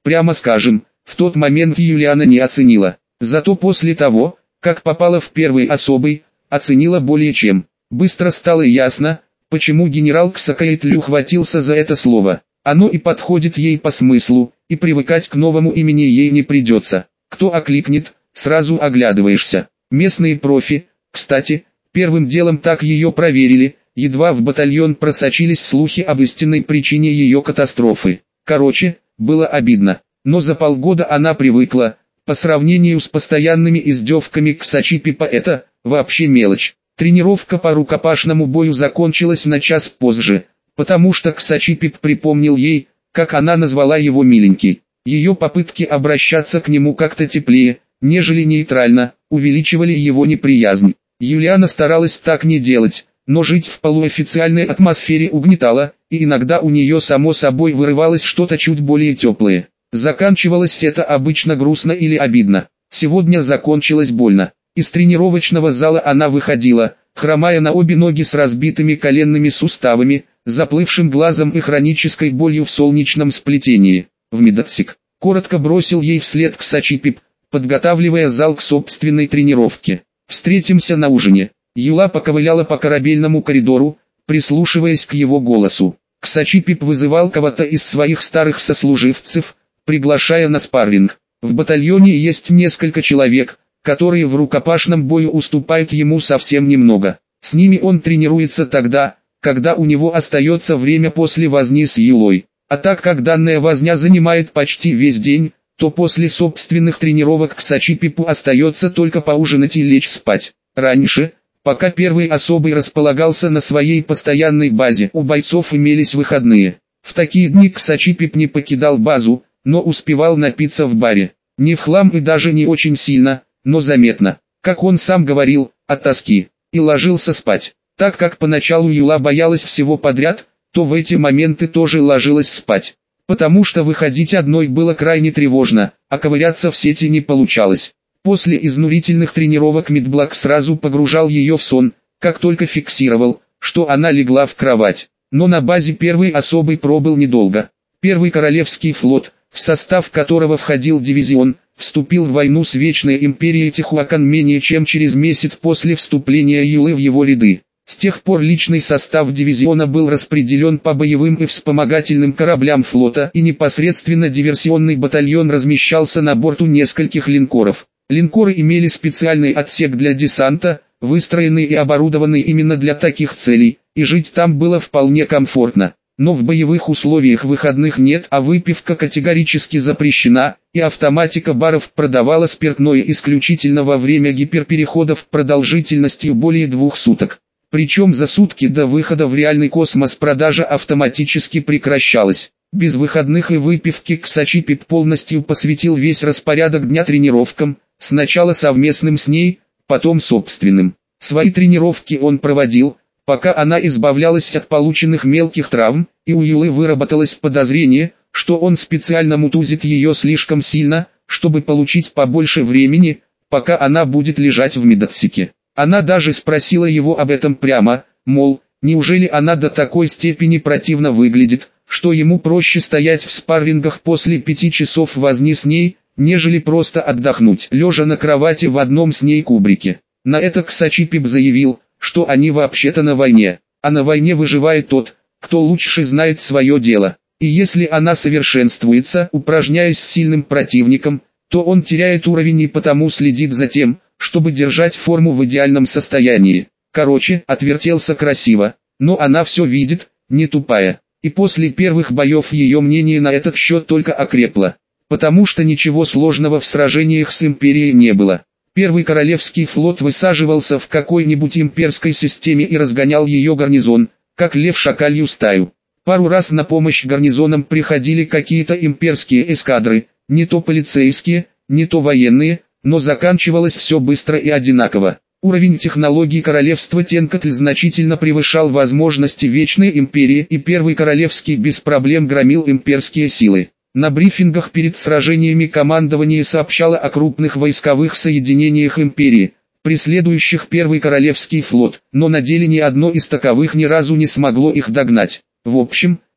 Прямо скажем, в тот момент Юлиана не оценила. Зато после того, как попала в первый особый, оценила более чем. Быстро стало ясно, почему генерал Ксакаитлю хватился за это слово. Оно и подходит ей по смыслу, и привыкать к новому имени ей не придется. Кто окликнет, сразу оглядываешься. Местные профи, кстати, первым делом так ее проверили, едва в батальон просочились слухи об истинной причине ее катастрофы. Короче, было обидно, но за полгода она привыкла. По сравнению с постоянными издевками Ксачипипа это вообще мелочь. Тренировка по рукопашному бою закончилась на час позже, потому что Ксачипип припомнил ей, как она назвала его миленький. Ее попытки обращаться к нему как-то теплее, нежели нейтрально, увеличивали его неприязнь. Юлиана старалась так не делать, но жить в полуофициальной атмосфере угнетало, и иногда у нее само собой вырывалось что-то чуть более теплое. Заканчивалось это обычно грустно или обидно. Сегодня закончилось больно. Из тренировочного зала она выходила, хромая на обе ноги с разбитыми коленными суставами, заплывшим глазом и хронической болью в солнечном сплетении. В медотсек. Коротко бросил ей вслед Ксачипип, подготавливая зал к собственной тренировке. «Встретимся на ужине». Юла поковыляла по корабельному коридору, прислушиваясь к его голосу. Ксачипип вызывал кого-то из своих старых сослуживцев, приглашая на спарринг. В батальоне есть несколько человек, которые в рукопашном бою уступают ему совсем немного. С ними он тренируется тогда, когда у него остается время после возни с Юлой. А так как данная возня занимает почти весь день, то после собственных тренировок Ксачипипу остается только поужинать и лечь спать. Раньше, пока первый особый располагался на своей постоянной базе, у бойцов имелись выходные. В такие дни Ксачипип не покидал базу, но успевал напиться в баре. Не в хлам и даже не очень сильно, но заметно, как он сам говорил, от тоски, и ложился спать. Так как поначалу Юла боялась всего подряд, то в эти моменты тоже ложилась спать. Потому что выходить одной было крайне тревожно, а ковыряться в сети не получалось. После изнурительных тренировок Медблак сразу погружал ее в сон, как только фиксировал, что она легла в кровать. Но на базе первый особый пробыл недолго. Первый Королевский флот, в состав которого входил дивизион, вступил в войну с Вечной Империей Тихуакан менее чем через месяц после вступления Юлы в его ряды. С тех пор личный состав дивизиона был распределен по боевым и вспомогательным кораблям флота, и непосредственно диверсионный батальон размещался на борту нескольких линкоров. Линкоры имели специальный отсек для десанта, выстроенный и оборудованный именно для таких целей, и жить там было вполне комфортно. Но в боевых условиях выходных нет, а выпивка категорически запрещена, и автоматика баров продавала спиртное исключительно во время гиперпереходов продолжительностью более двух суток. Причем за сутки до выхода в реальный космос продажа автоматически прекращалась. Без выходных и выпивки Ксачипип полностью посвятил весь распорядок дня тренировкам, сначала совместным с ней, потом собственным. Свои тренировки он проводил, пока она избавлялась от полученных мелких травм, и у Юлы выработалось подозрение, что он специально мутузит ее слишком сильно, чтобы получить побольше времени, пока она будет лежать в медотсеке. Она даже спросила его об этом прямо, мол, неужели она до такой степени противно выглядит, что ему проще стоять в спаррингах после пяти часов возни с ней, нежели просто отдохнуть, лежа на кровати в одном с ней кубрике. На это Ксачипип заявил, что они вообще-то на войне, а на войне выживает тот, кто лучше знает свое дело. И если она совершенствуется, упражняясь с сильным противником, то он теряет уровень и потому следит за тем, чтобы держать форму в идеальном состоянии. Короче, отвертелся красиво, но она все видит, не тупая. И после первых боев ее мнение на этот счет только окрепло. Потому что ничего сложного в сражениях с Империей не было. Первый Королевский флот высаживался в какой-нибудь имперской системе и разгонял ее гарнизон, как лев шакалью стаю. Пару раз на помощь гарнизонам приходили какие-то имперские эскадры, не то полицейские, не то военные, но заканчивалось все быстро и одинаково. Уровень технологий королевства Тенкатль значительно превышал возможности Вечной Империи, и Первый Королевский без проблем громил имперские силы. На брифингах перед сражениями командование сообщало о крупных войсковых соединениях Империи, преследующих Первый Королевский флот, но на деле ни одно из таковых ни разу не смогло их догнать. В общем,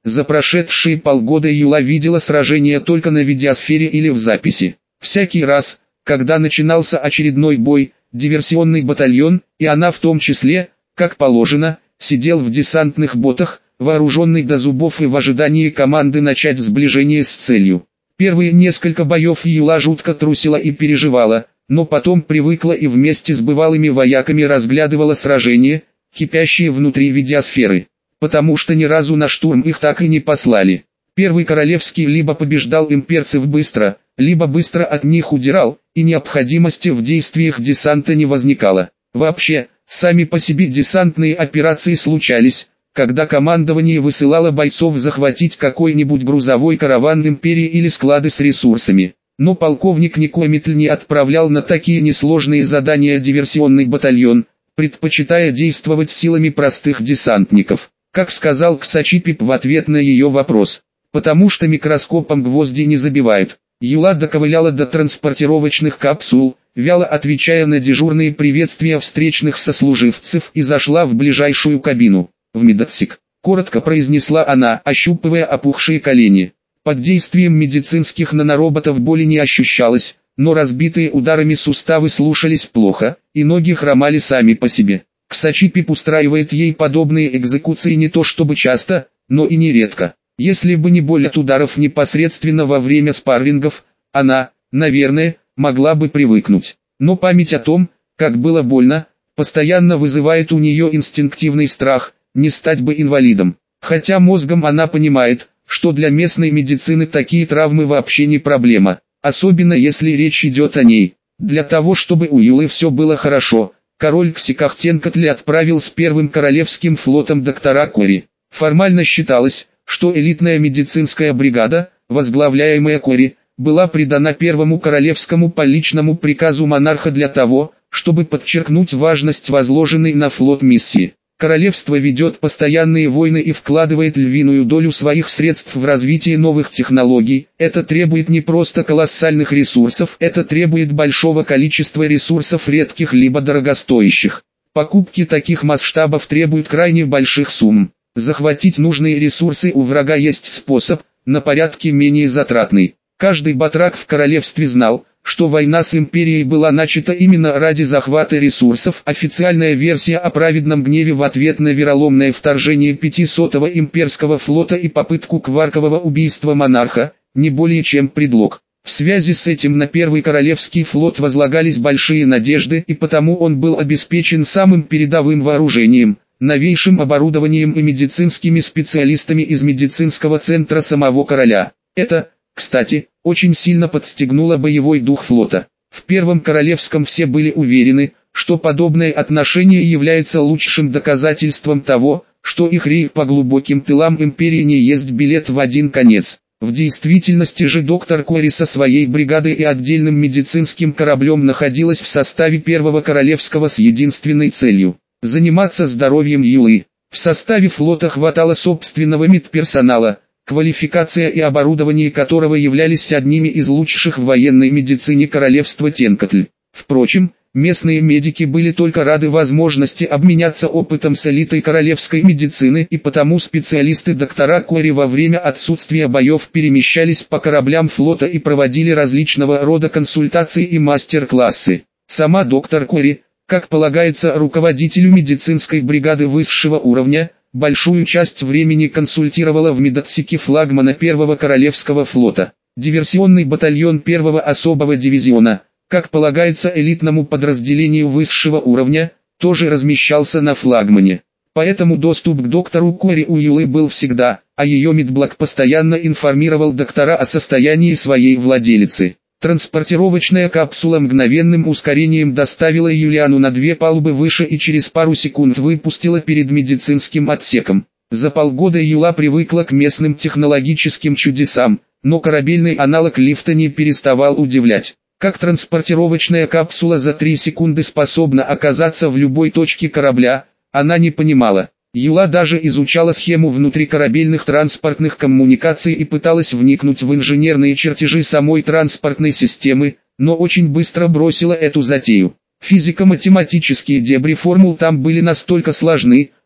За прошедшие полгода Юла видела сражения только на видеосфере или в записи. Всякий раз, когда начинался очередной бой, диверсионный батальон, и она в том числе, как положено, сидел в десантных ботах, вооруженный до зубов и в ожидании команды начать сближение с целью. Первые несколько боев Юла жутко трусила и переживала, но потом привыкла и вместе с бывалыми вояками разглядывала сражения, кипящие внутри видеосферы. Потому что ни разу на штурм их так и не послали. Первый королевский либо побеждал имперцев быстро, либо быстро от них удирал, и необходимости в действиях десанта не возникало. Вообще, сами по себе десантные операции случались, когда командование высылало бойцов захватить какой-нибудь грузовой караван империи или склады с ресурсами. Но полковник Никомитль не отправлял на такие несложные задания диверсионный батальон, предпочитая действовать силами простых десантников. Как сказал Ксачипип в ответ на ее вопрос, потому что микроскопом гвозди не забивают. Юла доковыляла до транспортировочных капсул, вяло отвечая на дежурные приветствия встречных сослуживцев, и зашла в ближайшую кабину. «В медотсек», — коротко произнесла она, ощупывая опухшие колени. Под действием медицинских нанороботов боли не ощущалось, но разбитые ударами суставы слушались плохо, и ноги хромали сами по себе. Ксачипип устраивает ей подобные экзекуции не то чтобы часто, но и нередко. Если бы не боль от ударов непосредственно во время спаррингов, она, наверное, могла бы привыкнуть. Но память о том, как было больно, постоянно вызывает у нее инстинктивный страх, не стать бы инвалидом. Хотя мозгом она понимает, что для местной медицины такие травмы вообще не проблема, особенно если речь идет о ней. Для того чтобы у Юлы все было хорошо, король Ксикахтенкотль отправил с первым королевским флотом доктора Кори. Формально считалось, что элитная медицинская бригада, возглавляемая Кори, была придана первому королевскому по личному приказу монарха для того, чтобы подчеркнуть важность возложенной на флот миссии. Королевство ведет постоянные войны и вкладывает львиную долю своих средств в развитие новых технологий. Это требует не просто колоссальных ресурсов, это требует большого количества ресурсов редких либо дорогостоящих. Покупки таких масштабов требуют крайне больших сумм. Захватить нужные ресурсы у врага есть способ, на порядке менее затратный. Каждый батрак в королевстве знал, что война с империей была начата именно ради захвата ресурсов. Официальная версия о праведном гневе в ответ на вероломное вторжение пятисотого имперского флота и попытку кваркового убийства монарха, не более чем предлог. В связи с этим на Первый Королевский флот возлагались большие надежды, и потому он был обеспечен самым передовым вооружением, новейшим оборудованием и медицинскими специалистами из медицинского центра самого короля. Это, кстати, очень сильно подстегнуло боевой дух флота. В Первом Королевском все были уверены, что подобное отношение является лучшим доказательством того, что их рейд по глубоким тылам империи не есть билет в один конец. В действительности же доктор Кори со своей бригадой и отдельным медицинским кораблем находилась в составе Первого Королевского с единственной целью – заниматься здоровьем Юлы. В составе флота хватало собственного медперсонала, квалификация и оборудование которого являлись одними из лучших в военной медицине королевства Тенкотль. Впрочем, местные медики были только рады возможности обменяться опытом с элитой королевской медицины, и потому специалисты доктора Кори во время отсутствия боев перемещались по кораблям флота и проводили различного рода консультации и мастер-классы. Сама доктор Кори, как полагается руководителю медицинской бригады высшего уровня, большую часть времени консультировала в медотсеке флагмана Первого Королевского флота. Диверсионный батальон Первого особого дивизиона, как полагается элитному подразделению высшего уровня, тоже размещался на флагмане. Поэтому доступ к доктору Кори у Юлы был всегда, а ее медблок постоянно информировал доктора о состоянии своей владелицы. Транспортировочная капсула мгновенным ускорением доставила Юлиану на две палубы выше и через пару секунд выпустила перед медицинским отсеком. За полгода Юла привыкла к местным технологическим чудесам, но корабельный аналог лифта не переставал удивлять. Как транспортировочная капсула за три секунды способна оказаться в любой точке корабля, она не понимала. Юла даже изучала схему внутрикорабельных транспортных коммуникаций и пыталась вникнуть в инженерные чертежи самой транспортной системы, но очень быстро бросила эту затею. Физико-математические дебри формул там были настолько сложны,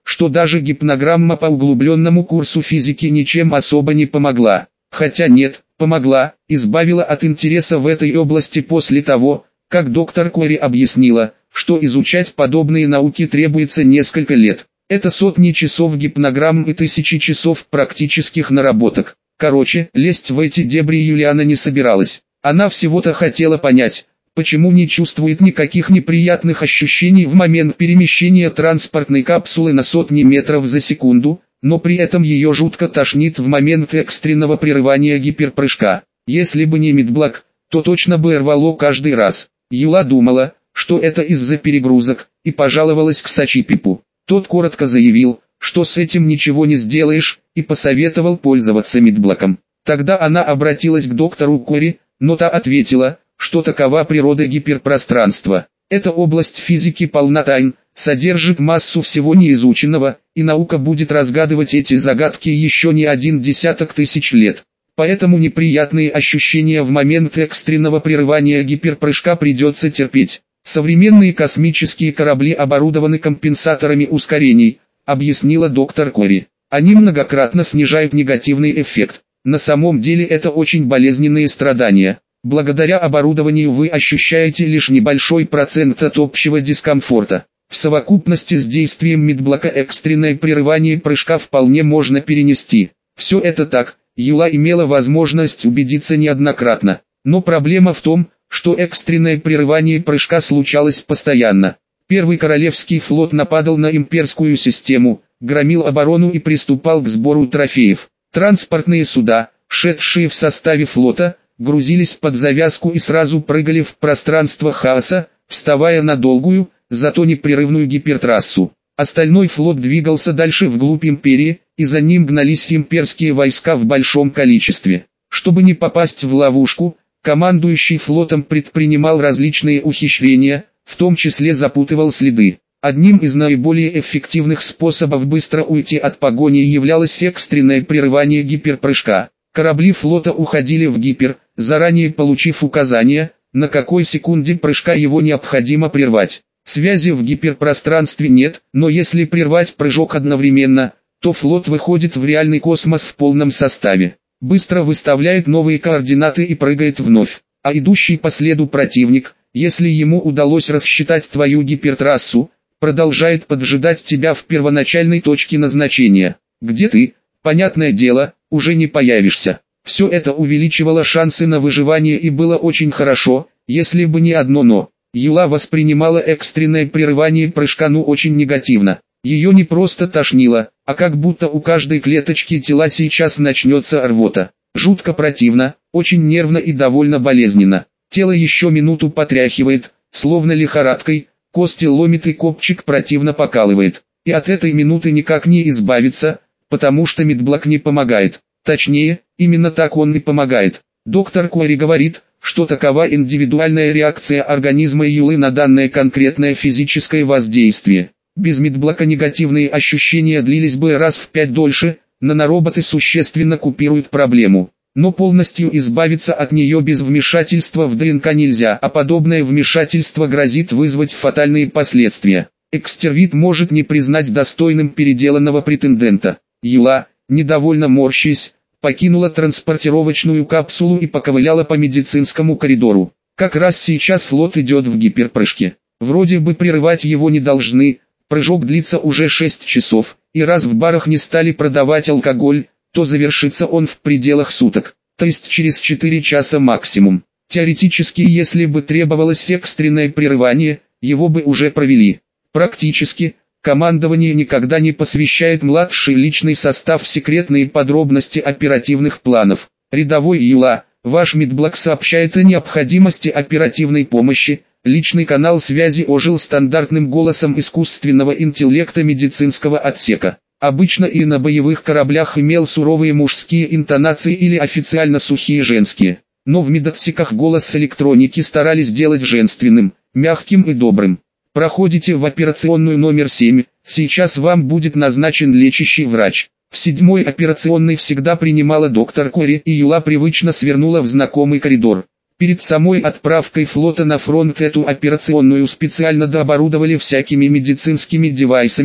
что даже гипнограмма по углубленному курсу физики ничем особо не помогла. Хотя нет, помогла, избавила от интереса в этой области после того, как доктор Кори объяснила, что изучать подобные науки требуется несколько лет. Это сотни часов гипнограмм и тысячи часов практических наработок. Короче, лезть в эти дебри Юлиана не собиралась. Она всего-то хотела понять, почему не чувствует никаких неприятных ощущений в момент перемещения транспортной капсулы на сотни метров за секунду, но при этом ее жутко тошнит в момент экстренного прерывания гиперпрыжка. Если бы не медблок, то точно бы рвало каждый раз. Юла думала, что это из-за перегрузок, и пожаловалась к Сачипипу. Тот коротко заявил, что с этим ничего не сделаешь, и посоветовал пользоваться медблоком. Тогда она обратилась к доктору Кори, но та ответила, что такова природа гиперпространства. Эта область физики полна тайн, содержит массу всего неизученного, и наука будет разгадывать эти загадки еще не один десяток тысяч лет. Поэтому неприятные ощущения в момент экстренного прерывания гиперпрыжка придется терпеть. Современные космические корабли оборудованы компенсаторами ускорений, объяснила доктор Кори. Они многократно снижают негативный эффект. На самом деле это очень болезненные страдания. Благодаря оборудованию вы ощущаете лишь небольшой процент от общего дискомфорта. В совокупности с действием медблока экстренное прерывание прыжка вполне можно перенести. Все это так, Юла имела возможность убедиться неоднократно. Но проблема в том, что экстренное прерывание прыжка случалось постоянно. Первый Королевский флот нападал на имперскую систему, громил оборону и приступал к сбору трофеев. Транспортные суда, шедшие в составе флота, грузились под завязку и сразу прыгали в пространство хаоса, вставая на долгую, зато непрерывную гипертрассу. Остальной флот двигался дальше вглубь империи, и за ним гнались имперские войска в большом количестве. Чтобы не попасть в ловушку, командующий флотом предпринимал различные ухищрения, в том числе запутывал следы. Одним из наиболее эффективных способов быстро уйти от погони являлось экстренное прерывание гиперпрыжка. Корабли флота уходили в гипер, заранее получив указание, на какой секунде прыжка его необходимо прервать. Связи в гиперпространстве нет, но если прервать прыжок одновременно, то флот выходит в реальный космос в полном составе. Быстро выставляет новые координаты и прыгает вновь. А идущий по следу противник, если ему удалось рассчитать твою гипертрассу, продолжает поджидать тебя в первоначальной точке назначения. Где ты, понятное дело, уже не появишься. Все это увеличивало шансы на выживание и было очень хорошо, если бы не одно «но». Юла воспринимала экстренное прерывание прыжка ну очень негативно. Ее не просто тошнило, а как будто у каждой клеточки тела сейчас начнется рвота. Жутко противно, очень нервно и довольно болезненно. Тело еще минуту потряхивает, словно лихорадкой, кости ломит и копчик противно покалывает. И от этой минуты никак не избавиться, потому что медблок не помогает. Точнее, именно так он и помогает. Доктор Кори говорит, что такова индивидуальная реакция организма Юлы на данное конкретное физическое воздействие. Без медблока негативные ощущения длились бы раз в пять дольше, нанороботы существенно купируют проблему. Но полностью избавиться от нее без вмешательства в ДНК нельзя, а подобное вмешательство грозит вызвать фатальные последствия. Экстервит может не признать достойным переделанного претендента. Юла, недовольно морщась, покинула транспортировочную капсулу и поковыляла по медицинскому коридору. Как раз сейчас флот идет в гиперпрыжке. Вроде бы прерывать его не должны, прыжок длится уже шесть часов, и раз в барах не стали продавать алкоголь, то завершится он в пределах суток, то есть через четыре часа максимум. Теоретически, если бы требовалось экстренное прерывание, его бы уже провели. Практически, командование никогда не посвящает младший личный состав в секретные подробности оперативных планов. Рядовой Юла, ваш медблок сообщает о необходимости оперативной помощи. Личный канал связи ожил стандартным голосом искусственного интеллекта медицинского отсека. Обычно и на боевых кораблях имел суровые мужские интонации или официально сухие женские. Но в медотсеках голос электроники старались делать женственным, мягким и добрым. Проходите в операционную номер семь, сейчас вам будет назначен лечащий врач. В седьмой операционной всегда принимала доктор Кори, и Юла привычно свернула в знакомый коридор. Перед самой отправкой флота на фронт эту операционную специально дооборудовали всякими медицинскими девайсами,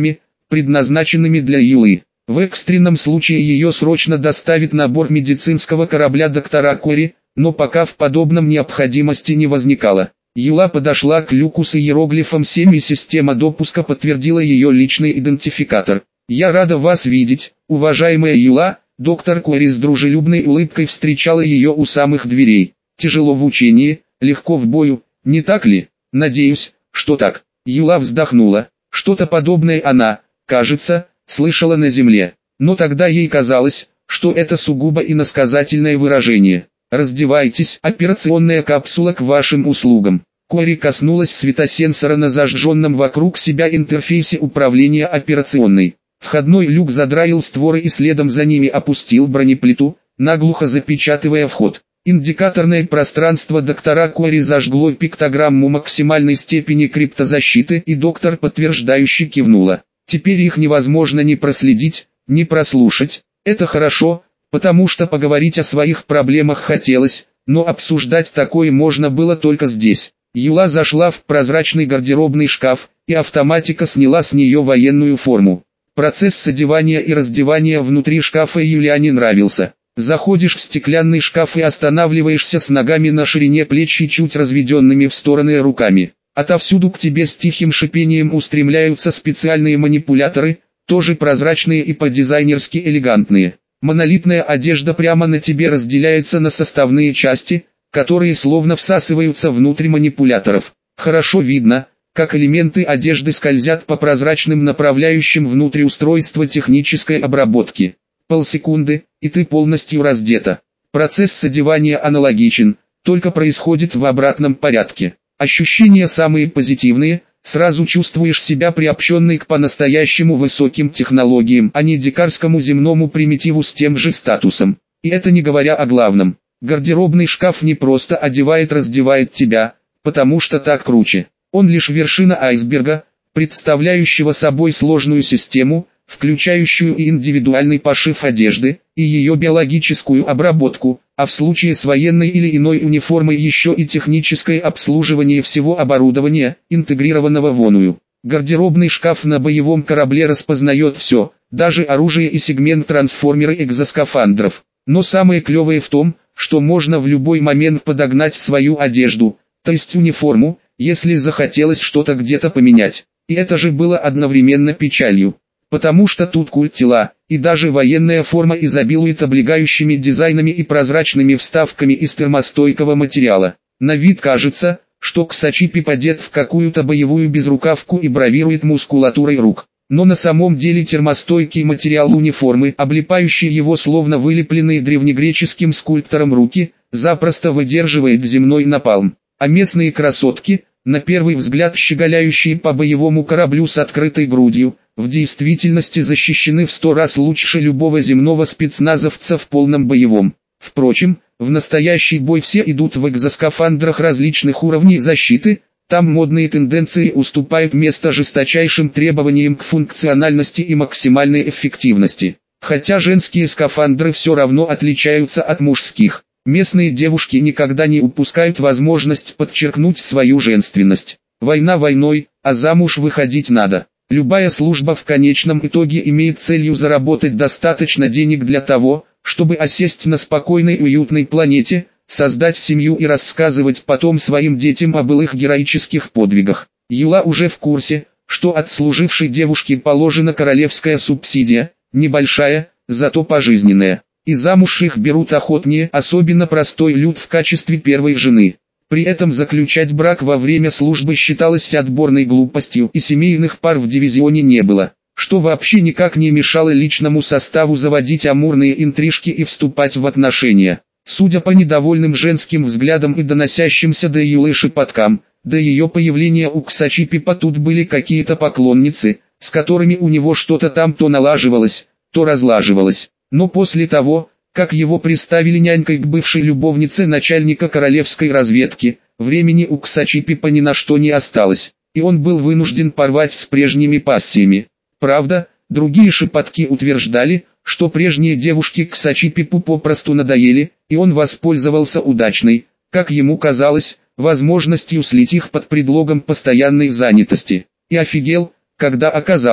предназначенными для Юлы. В экстренном случае ее срочно доставят на борт медицинского корабля доктора Кори, но пока в подобном необходимости не возникало. Юла подошла к люку с иероглифом семь, и система допуска подтвердила ее личный идентификатор. «Я рада вас видеть, уважаемая Юла», доктор Кори с дружелюбной улыбкой встречала ее у самых дверей. «Тяжело в учении, легко в бою, не так ли?» «Надеюсь, что так». Юла вздохнула. Что-то подобное она, кажется, слышала на земле. Но тогда ей казалось, что это сугубо иносказательное выражение. «Раздевайтесь, операционная капсула к вашим услугам». Кори коснулась светосенсора на зажженном вокруг себя интерфейсе управления операционной. Входной люк задраил створы и следом за ними опустил бронеплиту, наглухо запечатывая вход. Индикаторное пространство доктора Кори зажгло пиктограмму максимальной степени криптозащиты, и доктор подтверждающе кивнула. Теперь их невозможно ни проследить, ни прослушать. Это хорошо, потому что поговорить о своих проблемах хотелось, но обсуждать такое можно было только здесь. Юла зашла в прозрачный гардеробный шкаф, и автоматика сняла с нее военную форму. Процесс одевания и раздевания внутри шкафа Юлиане нравился. Заходишь в стеклянный шкаф и останавливаешься с ногами на ширине плеч и чуть разведенными в стороны руками. Отовсюду к тебе с тихим шипением устремляются специальные манипуляторы, тоже прозрачные и по-дизайнерски элегантные. Монолитная одежда прямо на тебе разделяется на составные части, которые словно всасываются внутрь манипуляторов. Хорошо видно, как элементы одежды скользят по прозрачным направляющим внутрь устройства технической обработки. Полсекунды, и ты полностью раздета. Процесс одевания аналогичен, только происходит в обратном порядке. Ощущения самые позитивные, сразу чувствуешь себя приобщенной к по-настоящему высоким технологиям, а не дикарскому земному примитиву с тем же статусом. И это не говоря о главном. Гардеробный шкаф не просто одевает-раздевает тебя, потому что так круче. Он лишь вершина айсберга, представляющего собой сложную систему, включающую и индивидуальный пошив одежды, и ее биологическую обработку, а в случае с военной или иной униформой еще и техническое обслуживание всего оборудования, интегрированного в оную. Гардеробный шкаф на боевом корабле распознает все, даже оружие и сегмент-трансформеры экзоскафандров. Но самое клевое в том, что можно в любой момент подогнать свою одежду, то есть униформу, если захотелось что-то где-то поменять. И это же было одновременно печалью. Потому что тут культ тела, и даже военная форма изобилует облегающими дизайнами и прозрачными вставками из термостойкого материала. На вид кажется, что Ксачипи одет в какую-то боевую безрукавку и бравирует мускулатурой рук. Но на самом деле термостойкий материал униформы, облепающий его словно вылепленные древнегреческим скульптором руки, запросто выдерживает земной напалм. А местные красотки, на первый взгляд щеголяющие по боевому кораблю с открытой грудью, в действительности защищены в сто раз лучше любого земного спецназовца в полном боевом. Впрочем, в настоящий бой все идут в экзоскафандрах различных уровней защиты, там модные тенденции уступают место жесточайшим требованиям к функциональности и максимальной эффективности. Хотя женские скафандры все равно отличаются от мужских. Местные девушки никогда не упускают возможность подчеркнуть свою женственность. Война войной, а замуж выходить надо. Любая служба в конечном итоге имеет целью заработать достаточно денег для того, чтобы осесть на спокойной и уютной планете, создать семью и рассказывать потом своим детям о былых героических подвигах. Юла уже в курсе, что отслужившей девушке положена королевская субсидия, небольшая, зато пожизненная. И замуж их берут охотнее, особенно простой люд в качестве первой жены. При этом заключать брак во время службы считалось отборной глупостью, и семейных пар в дивизионе не было, что вообще никак не мешало личному составу заводить амурные интрижки и вступать в отношения. Судя по недовольным женским взглядам и доносящимся до Юлы шепоткам, до ее появления у Ксачипипа тут были какие-то поклонницы, с которыми у него что-то там то налаживалось, то разлаживалось. Но после того, как его приставили нянькой к бывшей любовнице начальника королевской разведки, времени у Ксачипипа ни на что не осталось, и он был вынужден порвать с прежними пассиями. Правда, другие шепотки утверждали, что прежние девушки Ксачипипу попросту надоели, и он воспользовался удачной, как ему казалось, возможностью слить их под предлогом постоянной занятости. И офигел, когда оказалось,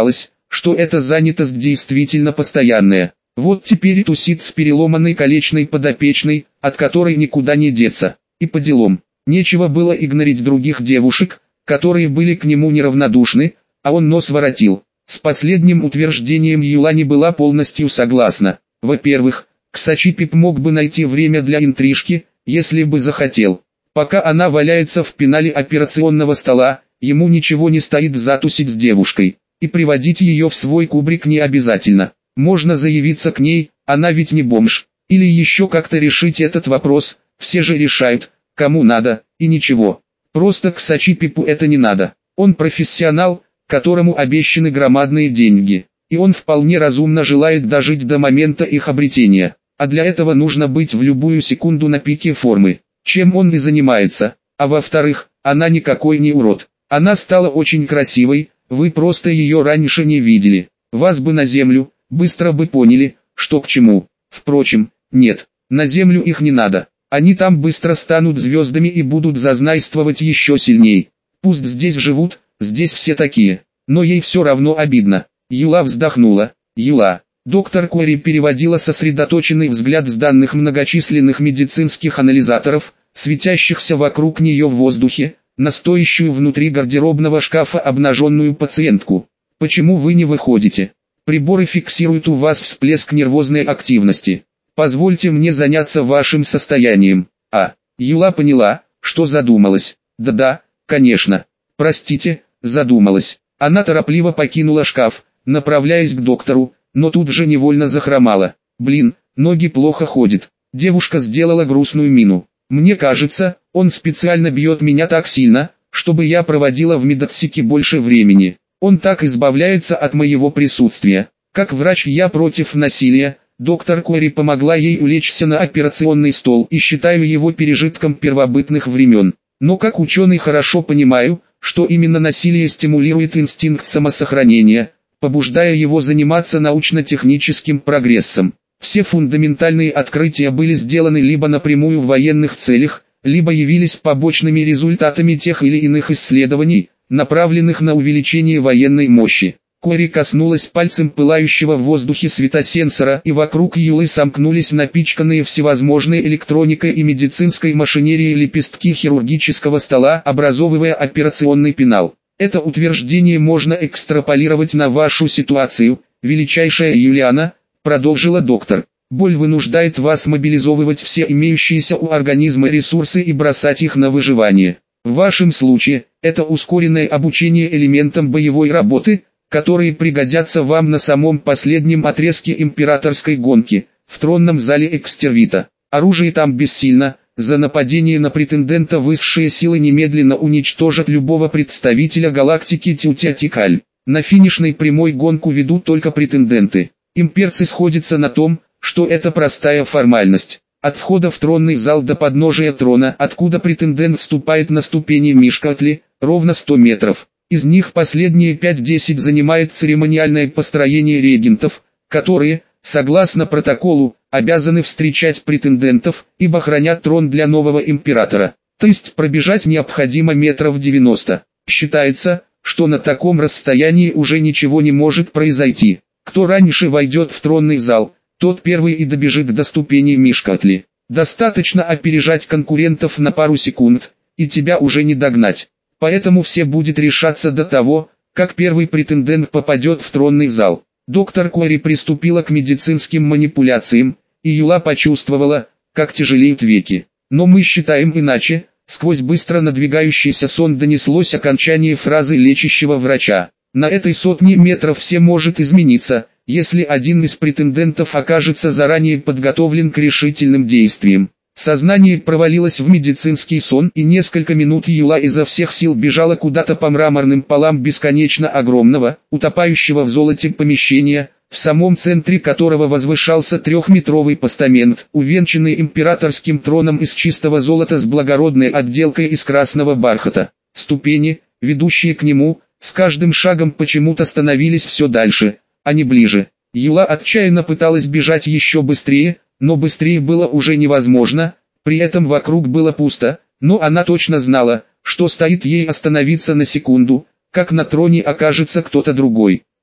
что эта занятость действительно постоянная. Вот теперь тусит с переломанной колечной подопечной, от которой никуда не деться. И по делам. Нечего было игнорить других девушек, которые были к нему неравнодушны, а он нос воротил. С последним утверждением Юла не была полностью согласна. Во-первых, Ксачипип мог бы найти время для интрижки, если бы захотел. Пока она валяется в пенале операционного стола, ему ничего не стоит затусить с девушкой. И приводить ее в свой кубрик не обязательно. Можно заявиться к ней, она ведь не бомж. Или еще как-то решить этот вопрос, все же решают, кому надо, и ничего. Просто Ксачипипу это не надо. Он профессионал, которому обещаны громадные деньги. И он вполне разумно желает дожить до момента их обретения. А для этого нужно быть в любую секунду на пике формы. Чем он и занимается. А во-вторых, она никакой не урод. Она стала очень красивой, вы просто ее раньше не видели. Вас бы на землю, быстро бы поняли, что к чему. Впрочем, нет, на землю их не надо. Они там быстро станут звездами и будут зазнайствовать еще сильней. Пусть здесь живут, здесь все такие. Но ей все равно обидно. Юла вздохнула. Юла. Доктор Кори переводила сосредоточенный взгляд с данных многочисленных медицинских анализаторов, светящихся вокруг нее в воздухе, на стоящую внутри гардеробного шкафа обнаженную пациентку. «Почему вы не выходите? Приборы фиксируют у вас всплеск нервозной активности. Позвольте мне заняться вашим состоянием». А, Юла поняла, что задумалась. «Да-да, конечно. Простите, задумалась». Она торопливо покинула шкаф, направляясь к доктору, но тут же невольно захромала. «Блин, ноги плохо ходят». Девушка сделала грустную мину. «Мне кажется, он специально бьет меня так сильно, чтобы я проводила в медотсеке больше времени. Он так избавляется от моего присутствия. Как врач я против насилия». Доктор Кори помогла ей улечься на операционный стол и считаю его пережитком первобытных времен. Но как ученый хорошо понимаю, что именно насилие стимулирует инстинкт самосохранения, побуждая его заниматься научно-техническим прогрессом. Все фундаментальные открытия были сделаны либо напрямую в военных целях, либо явились побочными результатами тех или иных исследований, направленных на увеличение военной мощи. Кори коснулась пальцем пылающего в воздухе светосенсора, и вокруг Юлы сомкнулись напичканные всевозможной электроникой и медицинской машинерией лепестки хирургического стола, образовывая операционный пенал. Это утверждение можно экстраполировать на вашу ситуацию, величайшая Юлиана, продолжила доктор. Боль вынуждает вас мобилизовывать все имеющиеся у организма ресурсы и бросать их на выживание. В вашем случае, это ускоренное обучение элементам боевой работы, которые пригодятся вам на самом последнем отрезке императорской гонки, в тронном зале Экстервита. Оружие там бессильно, за нападение на претендента высшие силы немедленно уничтожат любого представителя галактики Тютя-Тикаль. На финишной прямой гонку ведут только претенденты. Имперцы сходятся на том, что это простая формальность. От входа в тронный зал до подножия трона, откуда претендент вступает на ступени Мишкатли, ровно сто метров. Из них последние пять-десять занимает церемониальное построение регентов, которые, согласно протоколу, обязаны встречать претендентов, ибо хранят трон для нового императора. То есть пробежать необходимо метров девяносто. Считается, что на таком расстоянии уже ничего не может произойти. Кто раньше войдет в тронный зал, тот первый и добежит до ступени Мишкатли. Достаточно опережать конкурентов на пару секунд, и тебя уже не догнать. Поэтому все будет решаться до того, как первый претендент попадет в тронный зал. Доктор Кори приступила к медицинским манипуляциям, и Юла почувствовала, как тяжелеют веки. Но мы считаем иначе. Сквозь быстро надвигающийся сон донеслось окончание фразы лечащего врача. На этой сотне метров все может измениться, если один из претендентов окажется заранее подготовлен к решительным действиям. Сознание провалилось в медицинский сон, и несколько минут Юла изо всех сил бежала куда-то по мраморным полам бесконечно огромного, утопающего в золоте помещения, в самом центре которого возвышался трехметровый постамент, увенчанный императорским троном из чистого золота с благородной отделкой из красного бархата. Ступени, ведущие к нему, с каждым шагом почему-то становились все дальше, а не ближе. Юла отчаянно пыталась бежать еще быстрее, но быстрее было уже невозможно, при этом вокруг было пусто, но она точно знала, что стоит ей остановиться на секунду, как на троне окажется кто-то другой.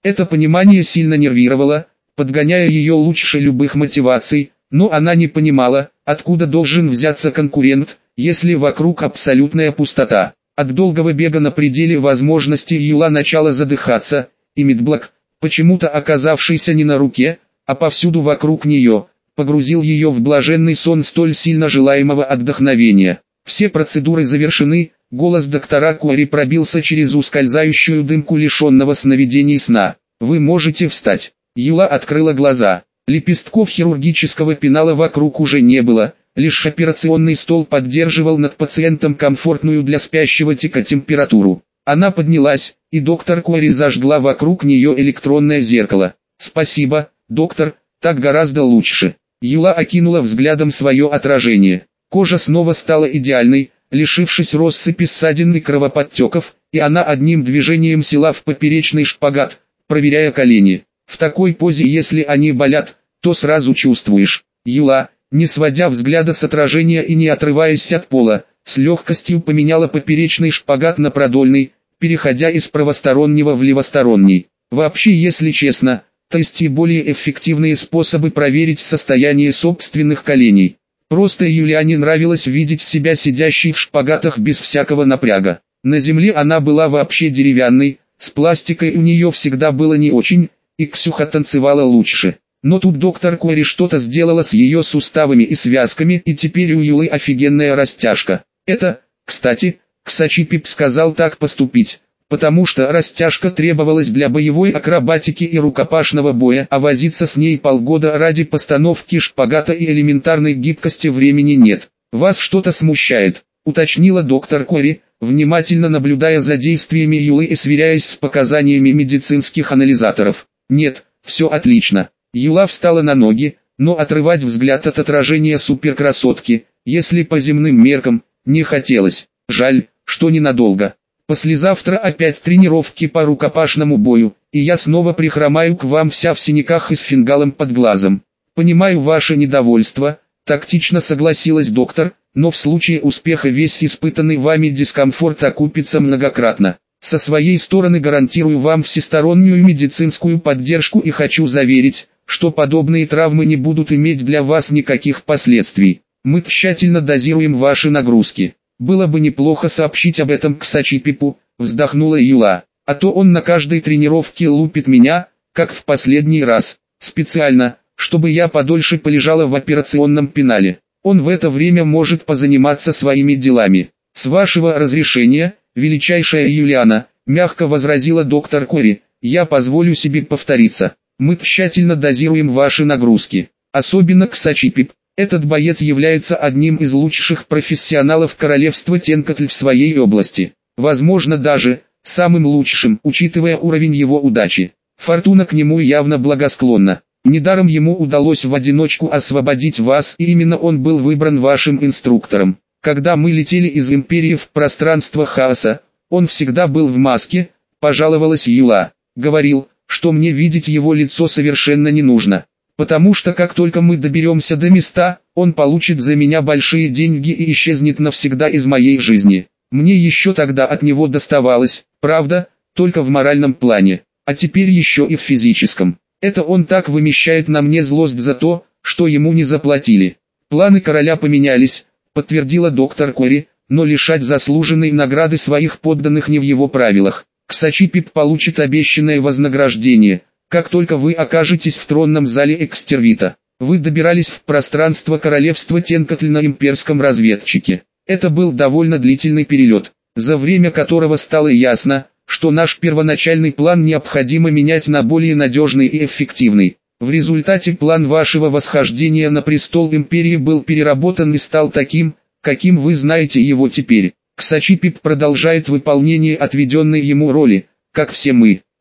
Это понимание сильно нервировало, подгоняя ее лучше любых мотиваций, но она не понимала, откуда должен взяться конкурент, если вокруг абсолютная пустота. От долгого бега на пределе возможностей Юла начала задыхаться, и медблок, почему-то оказавшийся не на руке, а повсюду вокруг нее, погрузил ее в блаженный сон столь сильно желаемого отдохновения. Все процедуры завершены, голос доктора Куари пробился через ускользающую дымку лишенного сновидений сна. Вы можете встать. Юла открыла глаза. Лепестков хирургического пенала вокруг уже не было, лишь операционный стол поддерживал над пациентом комфортную для спящего тика температуру. Она поднялась, и доктор Куари зажгла вокруг нее электронное зеркало. «Спасибо, доктор, так гораздо лучше». Юла окинула взглядом свое отражение. Кожа снова стала идеальной, лишившись россыпи ссадин и кровоподтеков, и она одним движением села в поперечный шпагат, проверяя колени. В такой позе, если они болят, то сразу чувствуешь. Юла, не сводя взгляда с отражения и не отрываясь от пола, с легкостью поменяла поперечный шпагат на продольный, переходя из правостороннего в левосторонний. Вообще, если честно, то есть и более эффективные способы проверить состояние собственных коленей. Просто Юлиане нравилось видеть себя сидящей в шпагатах без всякого напряга. На земле она была вообще деревянной, с пластикой у нее всегда было не очень, и Ксюха танцевала лучше. Но тут доктор Куари что-то сделала с ее суставами и связками, и теперь у Юлы офигенная растяжка. Это, кстати, Ксачипип сказал так поступить, потому что растяжка требовалась для боевой акробатики и рукопашного боя, а возиться с ней полгода ради постановки шпагата и элементарной гибкости времени нет. «Вас что-то смущает», — уточнила доктор Куари, внимательно наблюдая за действиями Юлы и сверяясь с показаниями медицинских анализаторов. «Нет, все отлично». Юла встала на ноги, но отрывать взгляд от отражения суперкрасотки, если по земным меркам, не хотелось. Жаль, что ненадолго. Послезавтра опять тренировки по рукопашному бою, и я снова прихромаю к вам вся в синяках и с фингалом под глазом. Понимаю ваше недовольство, тактично согласилась доктор, но в случае успеха весь испытанный вами дискомфорт окупится многократно. Со своей стороны гарантирую вам всестороннюю медицинскую поддержку и хочу заверить, что подобные травмы не будут иметь для вас никаких последствий. Мы тщательно дозируем ваши нагрузки. Было бы неплохо сообщить об этом Ксачипипу, вздохнула Юла, а то он на каждой тренировке лупит меня, как в последний раз, специально, чтобы я подольше полежала в операционном пенале. Он в это время может позаниматься своими делами. С вашего разрешения, величайшая Юлиана, мягко возразила доктор Куари, я позволю себе повториться. Мы тщательно дозируем ваши нагрузки. Особенно Ксачипип. Этот боец является одним из лучших профессионалов королевства Тенкотль в своей области. Возможно даже, самым лучшим, учитывая уровень его удачи. Фортуна к нему явно благосклонна. Недаром ему удалось в одиночку освободить вас, и именно он был выбран вашим инструктором. Когда мы летели из Империи в пространство хаоса, он всегда был в маске, пожаловалась Юла. Говорил, что мне видеть его лицо совершенно не нужно. Потому что как только мы доберемся до места, он получит за меня большие деньги и исчезнет навсегда из моей жизни. Мне еще тогда от него доставалось, правда, только в моральном плане, а теперь еще и в физическом. Это он так вымещает на мне злость за то, что ему не заплатили. Планы короля поменялись, подтвердила доктор Куари, но лишать заслуженной награды своих подданных не в его правилах. Ксачипип получит обещанное вознаграждение, как только вы окажетесь в тронном зале Экстервита. Вы добирались в пространство королевства Тенкотль на имперском разведчике. Это был довольно длительный перелет, за время которого стало ясно, что наш первоначальный план необходимо менять на более надежный и эффективный. В результате план вашего восхождения на престол империи был переработан и стал таким, каким вы знаете его теперь. Ксачипип продолжает выполнение отведенной ему роли, как все мы.